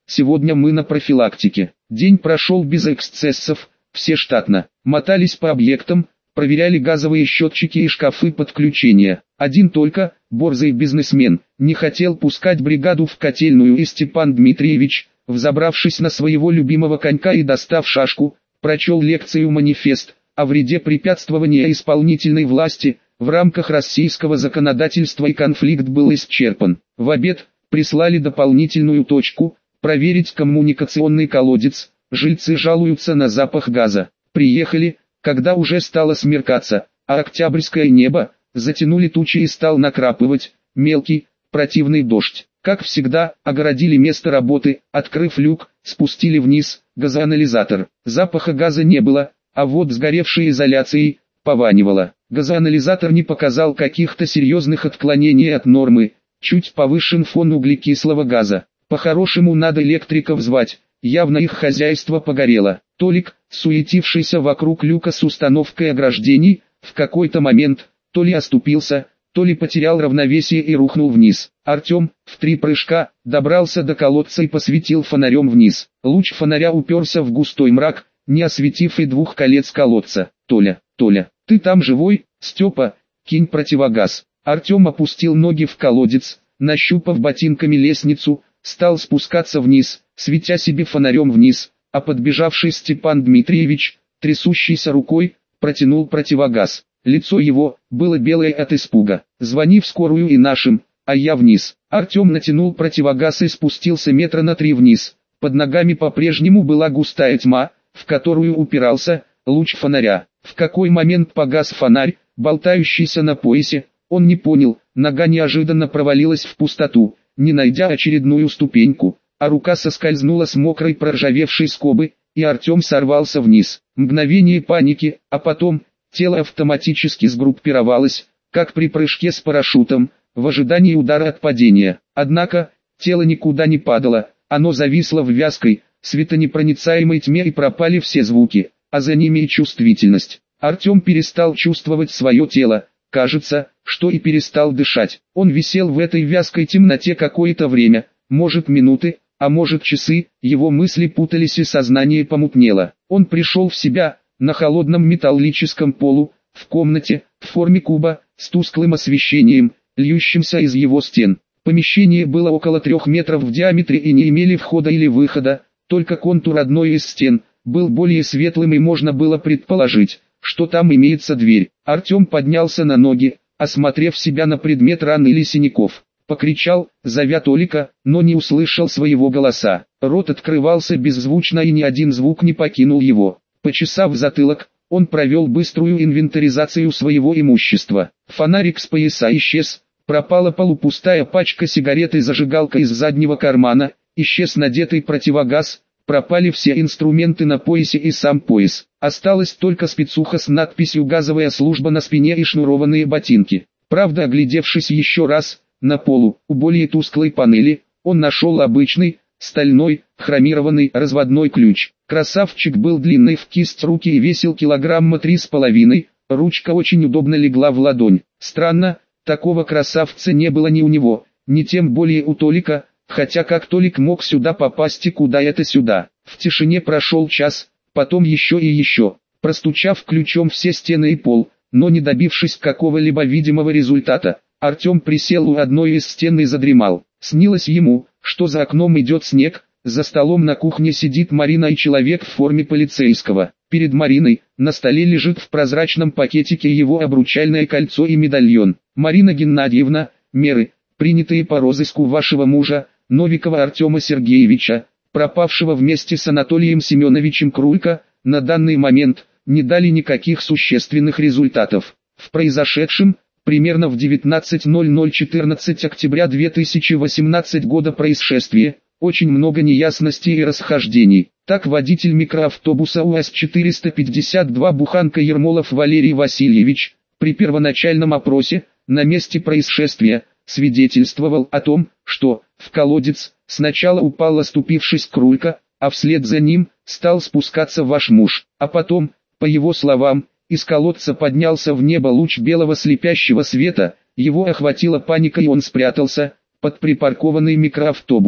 сегодня мы на профилактике. День прошел без эксцессов, все штатно. Мотались по объектам, проверяли газовые счетчики и шкафы подключения. Один только, борзый бизнесмен, не хотел пускать бригаду в котельную, и Степан Дмитриевич, взобравшись на своего любимого конька и достав шашку, прочел лекцию-манифест о вреде препятствования исполнительной власти. В рамках российского законодательства и конфликт был исчерпан. В обед прислали дополнительную точку, проверить коммуникационный колодец. Жильцы жалуются на запах газа. Приехали, когда уже стало смеркаться, а октябрьское небо затянули тучи и стал накрапывать мелкий, противный дождь. Как всегда, огородили место работы, открыв люк, спустили вниз газоанализатор. Запаха газа не было, а вот сгоревшей изоляцией пованивало. Газоанализатор не показал каких-то серьезных отклонений от нормы, чуть повышен фон углекислого газа. По-хорошему надо электриков звать, явно их хозяйство погорело. Толик, суетившийся вокруг люка с установкой ограждений, в какой-то момент, то ли оступился, то ли потерял равновесие и рухнул вниз. Артем, в три прыжка, добрался до колодца и посветил фонарем вниз. Луч фонаря уперся в густой мрак, не осветив и двух колец колодца. «Толя, Толя, ты там живой? Степа, кинь противогаз». Артем опустил ноги в колодец, нащупав ботинками лестницу, стал спускаться вниз, светя себе фонарем вниз, а подбежавший Степан Дмитриевич, трясущейся рукой, протянул противогаз. Лицо его было белое от испуга. «Звони в скорую и нашим, а я вниз». Артем натянул противогаз и спустился метра на три вниз. Под ногами по-прежнему была густая тьма, в которую упирался луч фонаря. В какой момент погас фонарь, болтающийся на поясе, он не понял. Нога неожиданно провалилась в пустоту, не найдя очередную ступеньку, а рука соскользнула с мокрой проржавевшей скобы, и Артем сорвался вниз. Мгновение паники, а потом тело автоматически сгруппировалось, как при прыжке с парашютом, в ожидании удара от падения. Однако, тело никуда не падало, оно зависло в вязкой, светонепроницаемой тьме, и пропали все звуки, а за ними и чувствительность. Артем перестал чувствовать свое тело, кажется, что и перестал дышать. Он висел в этой вязкой темноте какое-то время, может минуты, а может часы, его мысли путались и сознание помутнело. Он пришел в себя на холодном металлическом полу, в комнате, в форме куба, с тусклым освещением, льющимся из его стен. Помещение было около трех метров в диаметре и не имели входа или выхода, только контур одной из стен был более светлым, и можно было предположить, что там имеется дверь. Артем поднялся на ноги, осмотрев себя на предмет ран или синяков. Покричал, зовя Толика, но не услышал своего голоса. Рот открывался беззвучно, и ни один звук не покинул его. Почесав затылок, он провел быструю инвентаризацию своего имущества. Фонарик с пояса исчез, пропала полупустая пачка сигарет и зажигалка из заднего кармана, исчез надетый противогаз, пропали все инструменты на поясе и сам пояс. Осталась только спецуха с надписью «Газовая служба» на спине и шнурованные ботинки. Правда, оглядевшись еще раз, на полу, у более тусклой панели, он нашел обычный, стальной, хромированный разводной ключ. Красавчик был длинный в кисть руки и весил килограмма три с половиной, ручка очень удобно легла в ладонь. Странно, такого красавца не было ни у него, ни тем более у Толика, хотя как Толик мог сюда попасть и куда это сюда. В тишине прошел час, потом еще и еще, простучав ключом все стены и пол, но не добившись какого-либо видимого результата, Артем присел у одной из стен и задремал. Снилось ему, что за окном идет снег, за столом на кухне сидит Марина и человек в форме полицейского. Перед Мариной на столе лежит в прозрачном пакетике его обручальное кольцо и медальон. «Марина Геннадьевна, меры, принятые по розыску вашего мужа, Новикова Артема Сергеевича, пропавшего вместе с Анатолием Семеновичем Крулько, на данный момент не дали никаких существенных результатов. В произошедшем, примерно в девятнадцать ноль ноль четырнадцатого октября две тысячи восемнадцатого года происшествие, очень много неясностей и расхождений. Так водитель микроавтобуса УАЗ четыреста пятьдесят два Буханка Ермолов Валерий Васильевич, при первоначальном опросе, на месте происшествия, свидетельствовал о том, что в колодец сначала упал, оступившись, Крулько, а вслед за ним стал спускаться ваш муж, а потом, по его словам, из колодца поднялся в небо луч белого слепящего света, его охватила паника и он спрятался под припаркованный микроавтобус.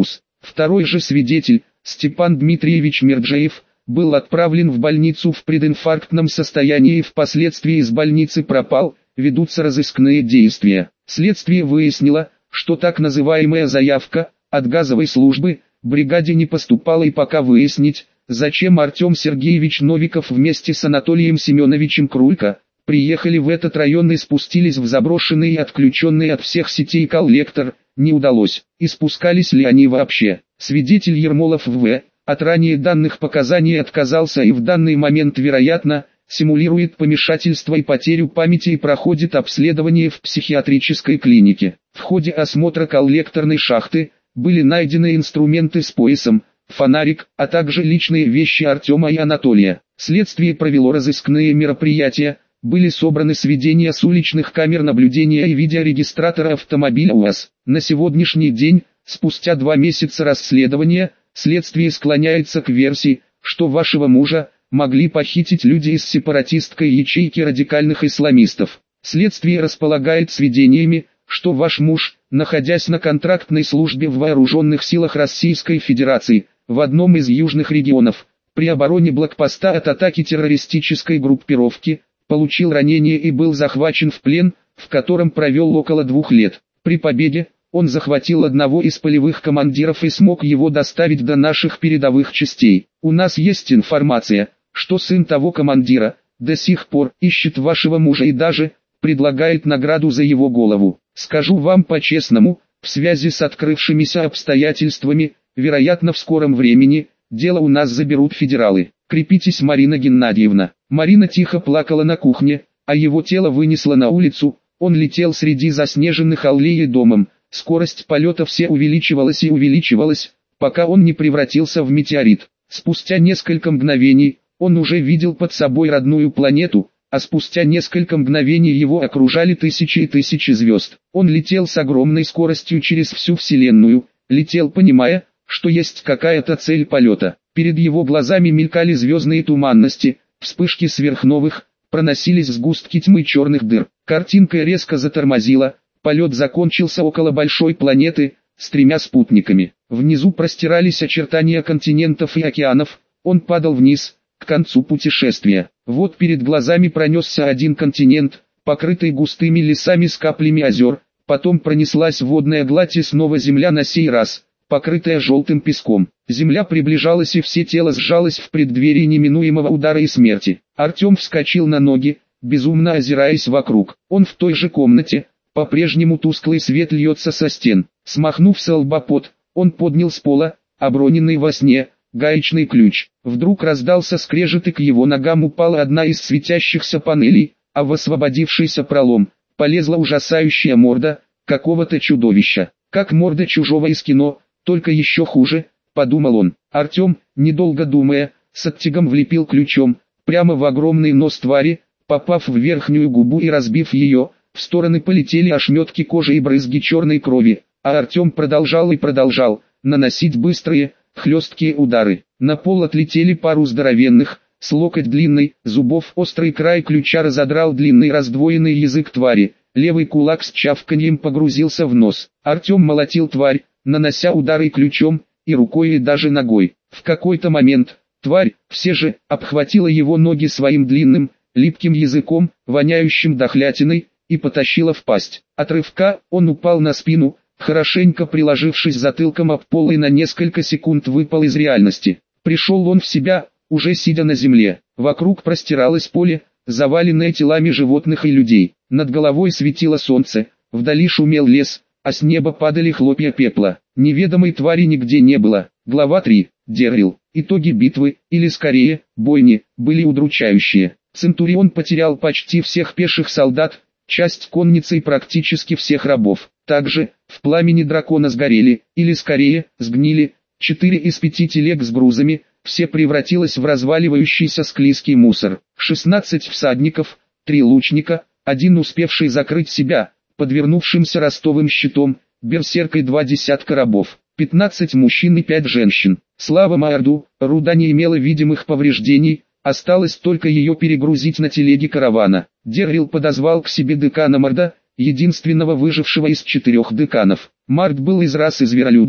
Второй же свидетель, Степан Дмитриевич Мерджеев, был отправлен в больницу в прединфарктном состоянии и впоследствии из больницы пропал, ведутся разыскные действия. Следствие выяснило, что так называемая заявка от газовой службы бригаде не поступала, и пока выяснить, зачем Артем Сергеевич Новиков вместе с Анатолием Семеновичем Крулько приехали в этот район и спустились в заброшенный и отключенный от всех сетей коллектор, не удалось. И спускались ли они вообще? Свидетель Ермолов В. от ранее данных показаний отказался и в данный момент, вероятно, симулирует помешательство и потерю памяти и проходит обследование в психиатрической клинике. В ходе осмотра коллекторной шахты были найдены инструменты с поясом, фонарик, а также личные вещи Артема и Анатолия. Следствие провело разыскные мероприятия, были собраны сведения с уличных камер наблюдения и видеорегистратора автомобиля УАЗ. На сегодняшний день, спустя два месяца расследования, следствие склоняется к версии, что вашего мужа могли похитить люди из сепаратистской ячейки радикальных исламистов. Следствие располагает сведениями, что ваш муж, находясь на контрактной службе в вооруженных силах Российской Федерации, в одном из южных регионов, при обороне блокпоста от атаки террористической группировки, получил ранение и был захвачен в плен, в котором провел около двух лет. При побеге, он захватил одного из полевых командиров и смог его доставить до наших передовых частей. У нас есть информация, что сын того командира до сих пор ищет вашего мужа и даже предлагает награду за его голову. Скажу вам по-честному, в связи с открывшимися обстоятельствами, вероятно в скором времени, дело у нас заберут федералы. Крепитесь, Марина Геннадьевна. Марина тихо плакала на кухне, а его тело вынесло на улицу. Он летел среди заснеженных аллей и домом. Скорость полета все увеличивалась и увеличивалась, пока он не превратился в метеорит. Спустя несколько мгновений, он уже видел под собой родную планету, а спустя несколько мгновений его окружали тысячи и тысячи звезд. Он летел с огромной скоростью через всю Вселенную, летел, понимая, что есть какая-то цель полета. Перед его глазами мелькали звездные туманности, вспышки сверхновых, проносились сгустки тьмы черных дыр. Картинка резко затормозила, полет закончился около большой планеты, с тремя спутниками. Внизу простирались очертания континентов и океанов, он падал вниз, к концу путешествия. Вот перед глазами пронесся один континент, покрытый густыми лесами с каплями озер, потом пронеслась водная гладь и снова земля, на сей раз покрытая желтым песком. Земля приближалась и все тело сжалось в преддверии неминуемого удара и смерти. Артем вскочил на ноги, безумно озираясь вокруг. Он в той же комнате, по-прежнему тусклый свет льется со стен. Смахнув со лба пот, он поднял с пола, оброненный во сне, гаечный ключ. Вдруг раздался скрежет и к его ногам упала одна из светящихся панелей, а в освободившийся пролом полезла ужасающая морда какого-то чудовища. Как морда чужого из кино, только еще хуже, подумал он. Артем, недолго думая, с оттягом влепил ключом, прямо в огромный нос твари, попав в верхнюю губу и разбив ее, в стороны полетели ошметки кожи и брызги черной крови, а Артем продолжал и продолжал, наносить быстрые, хлесткие удары. На пол отлетели пару здоровенных, с локоть длинный, зубов острый край ключа разодрал длинный раздвоенный язык твари, левый кулак с чавканьем погрузился в нос. Артем молотил тварь, нанося удары ключом, и рукой и даже ногой. В какой-то момент, тварь, все же, обхватила его ноги своим длинным, липким языком, воняющим дохлятиной, и потащила в пасть. От рывка, он упал на спину, хорошенько приложившись затылком об пол и на несколько секунд выпал из реальности. Пришел он в себя, уже сидя на земле. Вокруг простиралось поле, заваленное телами животных и людей. Над головой светило солнце, вдали шумел лес, а с неба падали хлопья пепла. Неведомой твари нигде не было. Глава три. Деррил. Итоги битвы, или скорее, бойни, были удручающие. Центурион потерял почти всех пеших солдат, часть конницы и практически всех рабов. Также, в пламени дракона сгорели, или скорее, сгнили, четыре из пяти телег с грузами, все превратилось в разваливающийся склизкий мусор. шестнадцать всадников, три лучника, один успевший закрыть себя, подвернувшимся ростовым щитом, берсерк и два десятка рабов, пятнадцать мужчин и пять женщин. Слава Маорду, руда не имела видимых повреждений, осталось только ее перегрузить на телеге каравана. Деррил подозвал к себе декана Марда, единственного выжившего из четырех деканов. Мард был из расы зверолюдов,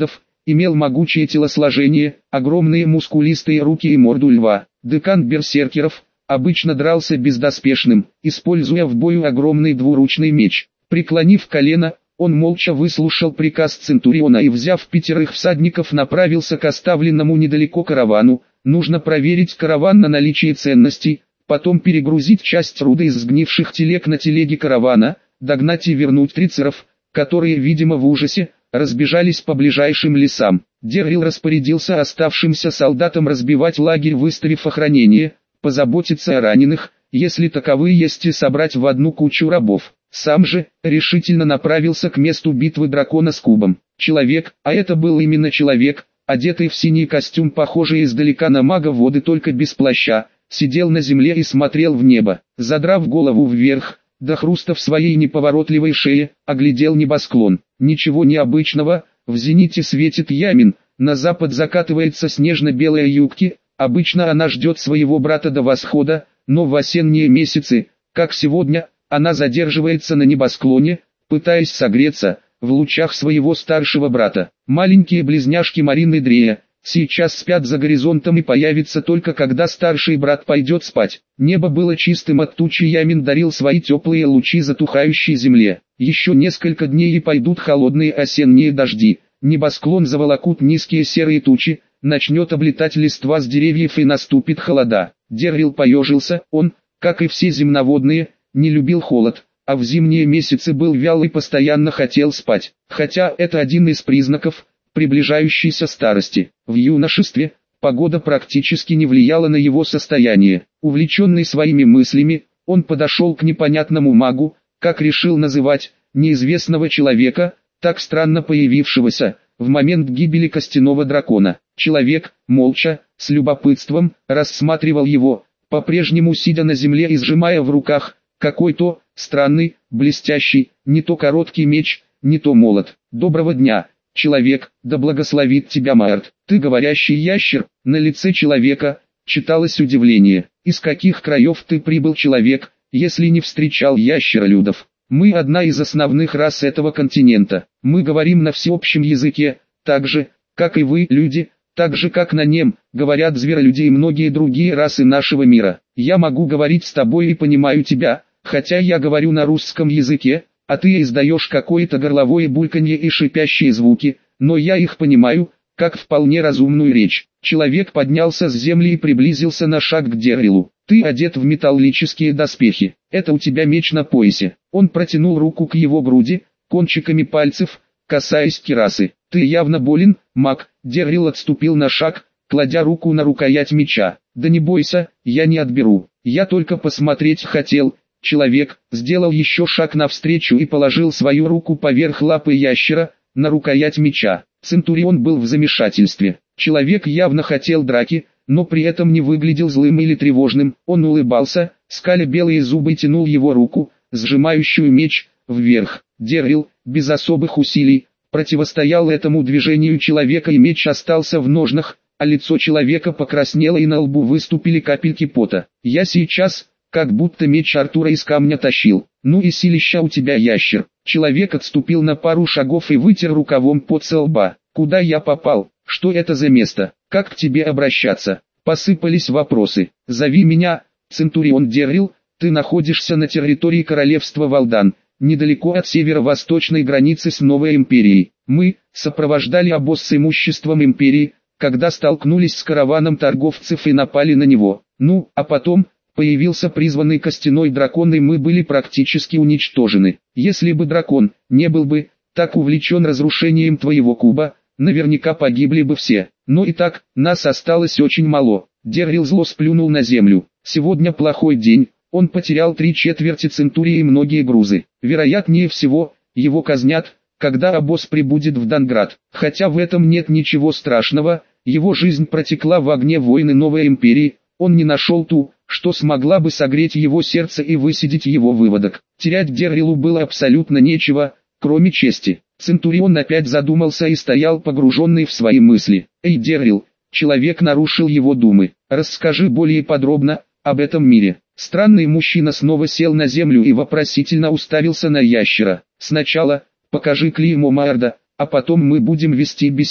имел могучее телосложение, огромные мускулистые руки и морду льва. Декан берсеркеров, обычно дрался бездоспешным, используя в бою огромный двуручный меч. Преклонив колено, он молча выслушал приказ Центуриона и, взяв пятерых всадников, направился к оставленному недалеко каравану. Нужно проверить караван на наличие ценностей, потом перегрузить часть руды из сгнивших телег на телеги каравана, догнать и вернуть трицеров, которые, видимо в ужасе, разбежались по ближайшим лесам. Деррил распорядился оставшимся солдатам разбивать лагерь, выставив охранение, позаботиться о раненых, если таковые есть, и собрать в одну кучу рабов. Сам же решительно направился к месту битвы дракона с кубом. Человек, а это был именно человек, одетый в синий костюм, похожий издалека на мага воды, только без плаща, сидел на земле и смотрел в небо, задрав голову вверх, до хруста в своей неповоротливой шее, оглядел небосклон. Ничего необычного, в зените светит Ямин, на запад закатывается снежно-белая юбки, обычно она ждет своего брата до восхода, но в осенние месяцы, как сегодня, она задерживается на небосклоне, пытаясь согреться в лучах своего старшего брата. Маленькие близняшки Марин и Дрея сейчас спят за горизонтом и появятся только когда старший брат пойдет спать. Небо было чистым от тучи, Ямин дарил свои теплые лучи затухающей земле. Еще несколько дней и пойдут холодные осенние дожди. Небосклон заволокут низкие серые тучи, начнет облетать листва с деревьев и наступит холода. Деррил поежился, он, как и все земноводные, не любил холод, а в зимние месяцы был вял и постоянно хотел спать. Хотя это один из признаков приближающейся старости. В юношестве погода практически не влияла на его состояние. Увлеченный своими мыслями, он подошел к непонятному магу, как решил называть, неизвестного человека, так странно появившегося в момент гибели костяного дракона. Человек, молча, с любопытством, рассматривал его, по-прежнему сидя на земле и сжимая в руках какой-то странный, блестящий, не то короткий меч, не то молот. «Доброго дня, человек, да благословит тебя Маэрт, ты говорящий ящер». На лице человека читалось удивление. «Из каких краев ты прибыл, человек, если не встречал ящеролюдов?» «Мы одна из основных рас этого континента. Мы говорим на всеобщем языке, так же, как и вы, люди, так же, как на нем говорят зверолюди и многие другие расы нашего мира. Я могу говорить с тобой и понимаю тебя, хотя я говорю на русском языке, а ты издаешь какое-то горловое бульканье и шипящие звуки, но я их понимаю, как вполне разумную речь». Человек поднялся с земли и приблизился на шаг к Деррилу. «Ты одет в металлические доспехи. Это у тебя меч на поясе». Он протянул руку к его груди, кончиками пальцев, касаясь кирасы. «Ты явно болен, маг». Деррил отступил на шаг, кладя руку на рукоять меча. «Да не бойся, я не отберу. Я только посмотреть хотел». Человек сделал еще шаг навстречу и положил свою руку поверх лапы ящера, на рукоять меча. Центурион был в замешательстве. Человек явно хотел драки, но при этом не выглядел злым или тревожным. Он улыбался, скаля белые зубы, и тянул его руку, сжимающую меч, вверх. Деррил, без особых усилий, противостоял этому движению человека, и меч остался в ножнах, а лицо человека покраснело и на лбу выступили капельки пота. «Я сейчас, как будто меч Артура из камня тащил. Ну и силища у тебя, ящер». Человек отступил на пару шагов и вытер рукавом пот со лба. «Куда я попал? Что это за место? Как к тебе обращаться?» Посыпались вопросы. «Зови меня, Центурион Деррил, ты находишься на территории королевства Валдан, недалеко от северо-восточной границы с Новой Империей. Мы сопровождали обоз с имуществом Империи, когда столкнулись с караваном торговцев и напали на него. Ну, а потом появился призванный костяной дракон, и мы были практически уничтожены. Если бы дракон не был бы так увлечен разрушением твоего куба, наверняка погибли бы все. Но и так, нас осталось очень мало». Деррил зло сплюнул на землю. «Сегодня плохой день, он потерял три четверти центурии и многие грузы. Вероятнее всего, его казнят, когда обоз прибудет в Данград. Хотя в этом нет ничего страшного, его жизнь протекла в огне войны Новой Империи, он не нашел ту, что смогла бы согреть его сердце и высидеть его выводок. Терять Деррилу было абсолютно нечего, кроме чести». Центурион опять задумался и стоял погруженный в свои мысли. «Эй, Деррил!» Человек нарушил его думы. «Расскажи более подробно об этом мире». Странный мужчина снова сел на землю и вопросительно уставился на ящера. «Сначала покажи клеймо Маэрда, а потом мы будем вести беседу».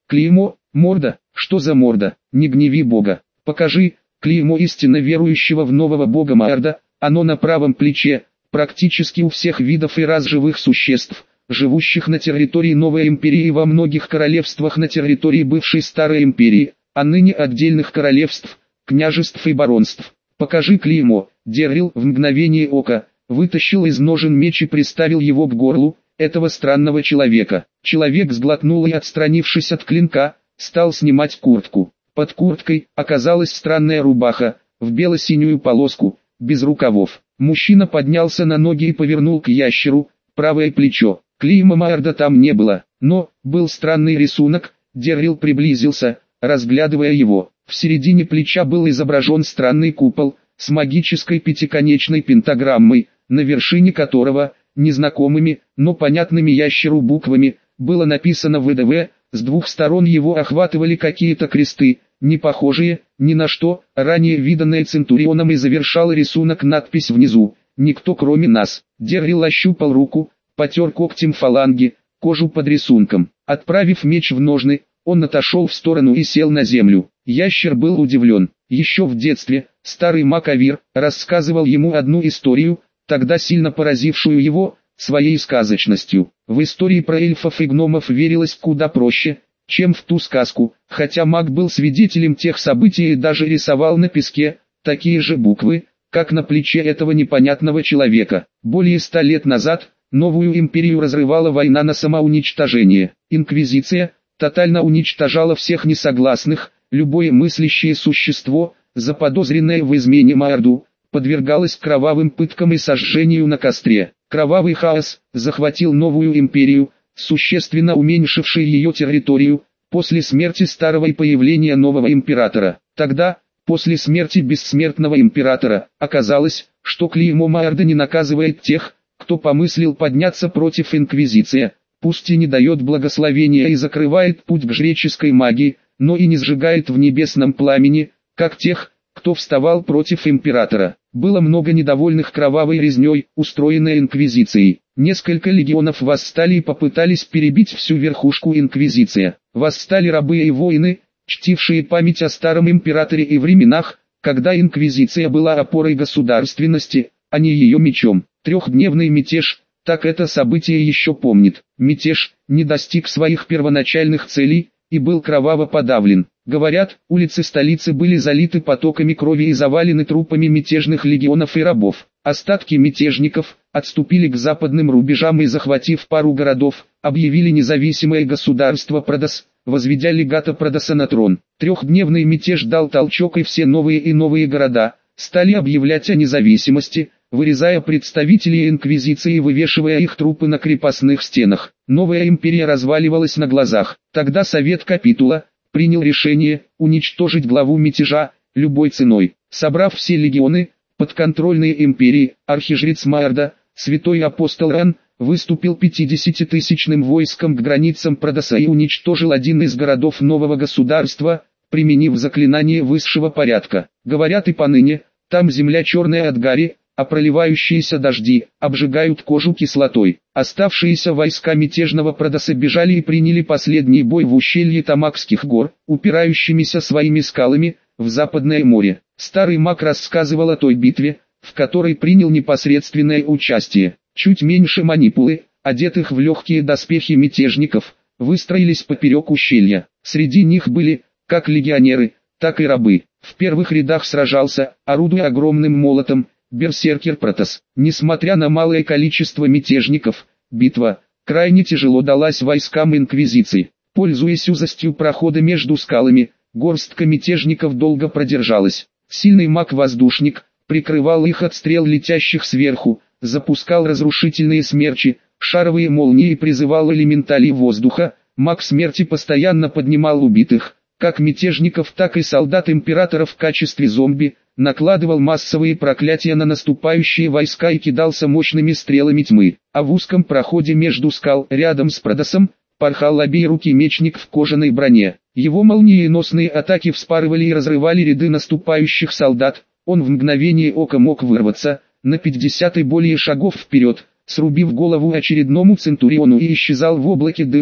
Клеймо, морда, что за морда, не гневи Бога. Покажи, клеймо истинно верующего в нового Бога Маэрда, оно на правом плече, практически у всех видов и рас живых существ, живущих на территории Новой Империи и во многих королевствах на территории бывшей Старой Империи, а ныне отдельных королевств, княжеств и баронств. Покажи клеймо. Деррил в мгновение ока вытащил из ножен меч и приставил его к горлу этого странного человека. Человек сглотнул и, отстранившись от клинка, стал снимать куртку. Под курткой оказалась странная рубаха, в бело-синюю полоску, без рукавов. Мужчина поднялся на ноги и повернул к ящеру правое плечо. Клейма Маэрда там не было, но был странный рисунок. Деррил приблизился, разглядывая его. В середине плеча был изображен странный купол с магической пятиконечной пентаграммой, на вершине которого, незнакомыми, но понятными ящеру буквами, было написано вэ дэ вэ. С двух сторон его охватывали какие-то кресты, не похожие ни на что, ранее виданные Центурионом, и завершал рисунок надпись внизу: «Никто кроме нас». Деррил ощупал руку, потер когтем фаланги, кожу под рисунком. Отправив меч в ножны, он отошел в сторону и сел на землю. Ящер был удивлен. Еще в детстве старый маг Авир рассказывал ему одну историю, тогда сильно поразившую его своей сказочностью. В истории про эльфов и гномов верилось куда проще, чем в ту сказку, хотя маг был свидетелем тех событий и даже рисовал на песке такие же буквы, как на плече этого непонятного человека. Более ста лет назад Новую Империю разрывала война на самоуничтожение. Инквизиция тотально уничтожала всех несогласных. Любое мыслящее существо, заподозренное в измене Маэрду, подвергалось кровавым пыткам и сожжению на костре. Кровавый хаос захватил Новую Империю, существенно уменьшивший ее территорию, после смерти старого и появления нового императора. Тогда, после смерти бессмертного императора, оказалось, что клеймо Маэрда не наказывает тех, кто помыслил подняться против Инквизиции, пусть и не дает благословения и закрывает путь к жреческой магии, но и не сжигает в небесном пламени, как тех, кто вставал против императора. Было много недовольных кровавой резней, устроенной Инквизицией. Несколько легионов восстали и попытались перебить всю верхушку Инквизиции. Восстали рабы и воины, чтившие память о старом императоре и временах, когда Инквизиция была опорой государственности, а не ее мечом. Трехдневный мятеж, так это событие еще помнит. Мятеж не достиг своих первоначальных целей и был кроваво подавлен. Говорят, улицы столицы были залиты потоками крови и завалены трупами мятежных легионов и рабов. Остатки мятежников отступили к западным рубежам и, захватив пару городов, объявили независимое государство Продос, возведя легата Продоса на трон. Трехдневный мятеж дал толчок, и все новые и новые города стали объявлять о независимости, вырезая представителей Инквизиции и вывешивая их трупы на крепостных стенах. Новая империя разваливалась на глазах. Тогда Совет Капитула принял решение уничтожить главу мятежа любой ценой. Собрав все легионы, подконтрольные империи, архижрец Маэрда, святой апостол Ран, выступил пятидесятитысячным войском к границам Продоса и уничтожил один из городов нового государства, применив заклинание высшего порядка. Говорят, и поныне, там земля черная от гари, а проливающиеся дожди обжигают кожу кислотой. Оставшиеся войска мятежного Продоса бежали и приняли последний бой в ущелье Тамакских гор, упирающимися своими скалами в Западное море. Старый маг рассказывал о той битве, в которой принял непосредственное участие. Чуть меньше манипулы, одетых в легкие доспехи мятежников, выстроились поперек ущелья. Среди них были как легионеры, так и рабы. В первых рядах сражался, орудуя огромным молотом, берсеркер Протос. Несмотря на малое количество мятежников, битва крайне тяжело далась войскам Инквизиции. Пользуясь узостью прохода между скалами, горстка мятежников долго продержалась. Сильный маг-воздушник прикрывал их от стрел, летящих сверху, запускал разрушительные смерчи, шаровые молнии и призывал элементалей воздуха. Маг смерти постоянно поднимал убитых, как мятежников, так и солдат императора в качестве зомби, накладывал массовые проклятия на наступающие войска и кидался мощными стрелами тьмы. А в узком проходе между скал, рядом с Продосом, порхал обеирукий мечник в кожаной броне. Его молниеносные атаки вспарывали и разрывали ряды наступающих солдат. Он в мгновение ока мог вырваться на пятьдесят и более шагов вперед, срубив голову очередному центуриону, и исчезал в облаке дыма,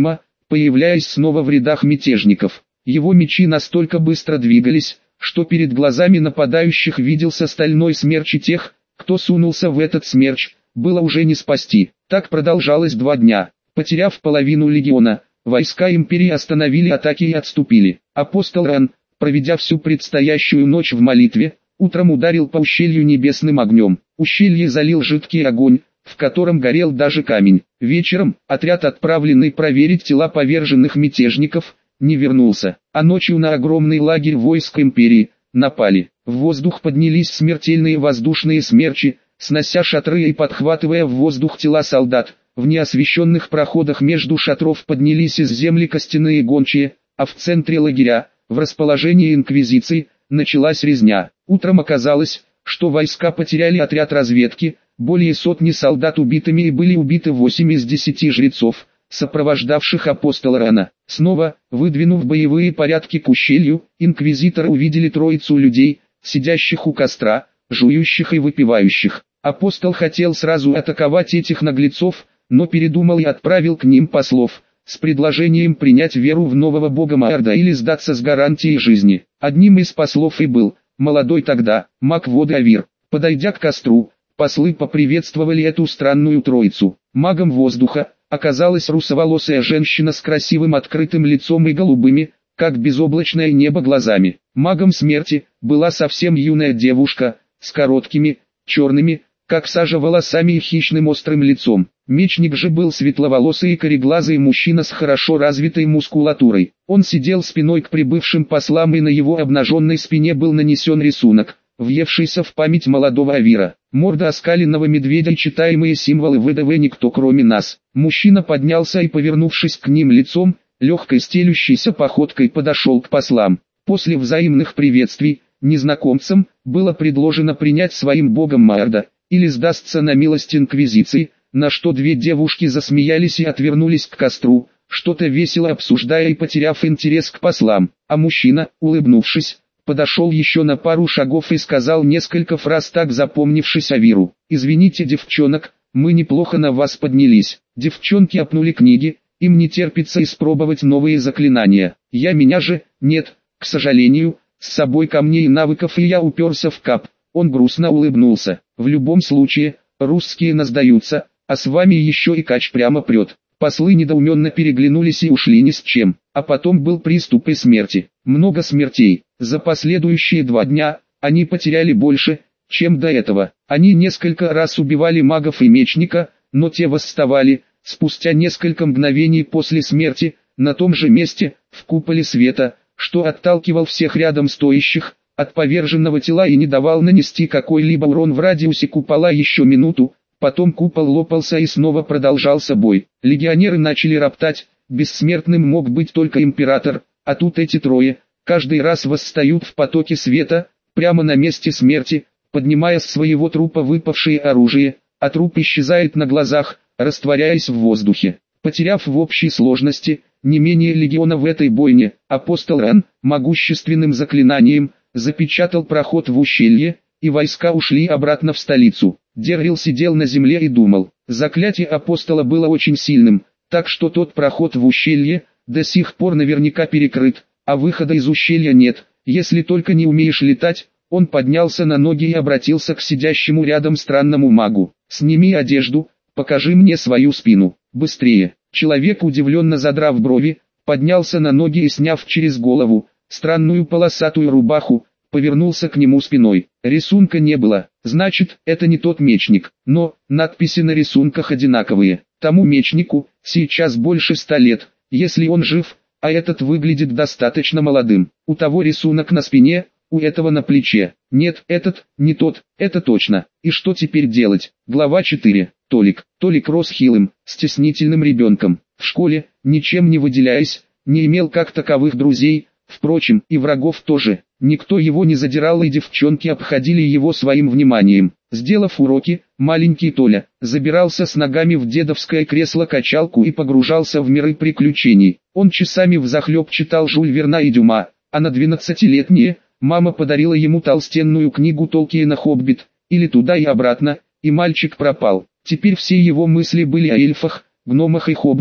появляясь снова в рядах мятежников. Его мечи настолько быстро двигались, что перед глазами нападающих виделся стальной смерч, и тех, кто сунулся в этот смерч, было уже не спасти. Так продолжалось два дня. Потеряв половину легиона, войска империи остановили атаки и отступили. Апостол Ран, проведя всю предстоящую ночь в молитве, утром ударил по ущелью небесным огнем. Ущелье залил жидкий огонь, в котором горел даже камень. Вечером, отряд, отправленный проверить тела поверженных мятежников, не вернулся, а ночью на огромный лагерь войск империи напали. В воздух поднялись смертельные воздушные смерчи, снося шатры и подхватывая в воздух тела солдат. В неосвещенных проходах между шатров поднялись из земли костяные гончие, а в центре лагеря, в расположении инквизиции, началась резня. Утром оказалось, что войска потеряли отряд разведки, более сотни солдат убитыми, и были убиты восемь из десяти жрецов, сопровождавших апостола Рана. Снова, выдвинув боевые порядки к ущелью, инквизиторы увидели троицу людей, сидящих у костра, жующих и выпивающих. Апостол хотел сразу атаковать этих наглецов, но передумал и отправил к ним послов, с предложением принять веру в нового бога Маэрда или сдаться с гарантией жизни. Одним из послов и был, молодой тогда, маг воды Авир. Подойдя к костру, послы поприветствовали эту странную троицу. Магом воздуха оказалась русоволосая женщина с красивым открытым лицом и голубыми, как безоблачное небо, глазами. Магом смерти была совсем юная девушка, с короткими, черными, как сажа, волосами и хищным острым лицом. Мечник же был светловолосый и кореглазый мужчина с хорошо развитой мускулатурой. Он сидел спиной к прибывшим послам, и на его обнаженной спине был нанесен рисунок, въевшийся в память молодого Авира. Морда оскаленного медведя и читаемые символы ВДВ «Никто кроме нас». Мужчина поднялся и, повернувшись к ним лицом, легкой стелющейся походкой подошел к послам. После взаимных приветствий, незнакомцам было предложено принять своим богом Маэрда, или сдастся на милость инквизиции, на что две девушки засмеялись и отвернулись к костру, что-то весело обсуждая и потеряв интерес к послам. А мужчина, улыбнувшись, подошел еще на пару шагов и сказал несколько фраз, так запомнившись Авиру. «Извините, девчонок, мы неплохо на вас поднялись». Девчонки опнули книги, им не терпится испробовать новые заклинания. Я меня же, нет, к сожалению, с собой камней и навыков, и я уперся в кап. Он грустно улыбнулся. В любом случае, русские нас сдаются, а с вами еще и кач прямо прет. Послы недоуменно переглянулись и ушли ни с чем. А потом был приступ и смерти. Много смертей. За последующие два дня, они потеряли больше, чем до этого. Они несколько раз убивали магов и мечника, но те восставали, спустя несколько мгновений после смерти, на том же месте, в куполе света, что отталкивал всех рядом стоящих от поверженного тела и не давал нанести какой-либо урон в радиусе купола еще минуту. Потом купол лопался и снова продолжался бой. Легионеры начали роптать, бессмертным мог быть только император, а тут эти трое, каждый раз восстают в потоке света, прямо на месте смерти, поднимая с своего трупа выпавшее оружие, а труп исчезает на глазах, растворяясь в воздухе. Потеряв в общей сложности не менее легиона в этой бойне, апостол Ран, могущественным заклинанием, запечатал проход в ущелье, и войска ушли обратно в столицу. Деррил сидел на земле и думал. Заклятие апостола было очень сильным, так что тот проход в ущелье до сих пор наверняка перекрыт, а выхода из ущелья нет, если только не умеешь летать. Он поднялся на ноги и обратился к сидящему рядом странному магу. «Сними одежду, покажи мне свою спину, быстрее». Человек, удивленно задрав брови, поднялся на ноги и, сняв через голову странную полосатую рубаху, повернулся к нему спиной. Рисунка не было, значит, это не тот мечник, но надписи на рисунках одинаковые. Тому мечнику сейчас больше ста лет, если он жив, а этот выглядит достаточно молодым. У того рисунок на спине, у этого на плече. Нет, этот, не тот, это точно. И что теперь делать? Глава четыре. Толик. Толик рос хилым, стеснительным ребенком. В школе, ничем не выделяясь, не имел как таковых друзей, впрочем, и врагов тоже. Никто его не задирал, и девчонки обходили его своим вниманием. Сделав уроки, маленький Толя забирался с ногами в дедовское кресло-качалку и погружался в миры приключений. Он часами взахлеб читал Жюль Верна и Дюма, а на двенадцатилетние мама подарила ему толстенную книгу Толкиена «Хоббит», или туда и обратно, и мальчик пропал. Теперь все его мысли были о эльфах, гномах и хоббитах.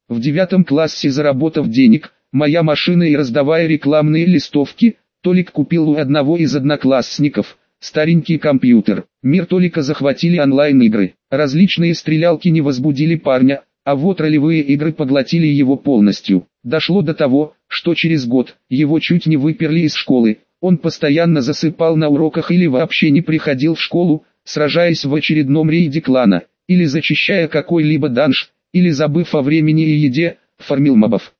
В девятом классе, заработав денег, моя машина и раздавая рекламные листовки, Толик купил у одного из одноклассников старенький компьютер. Мир Толика захватили онлайн-игры. Различные стрелялки не возбудили парня, а вот ролевые игры поглотили его полностью. Дошло до того, что через год его чуть не выперли из школы. Он постоянно засыпал на уроках или вообще не приходил в школу, сражаясь в очередном рейде клана, или зачищая какой-либо данж, или забыв о времени и еде, фармил мобов.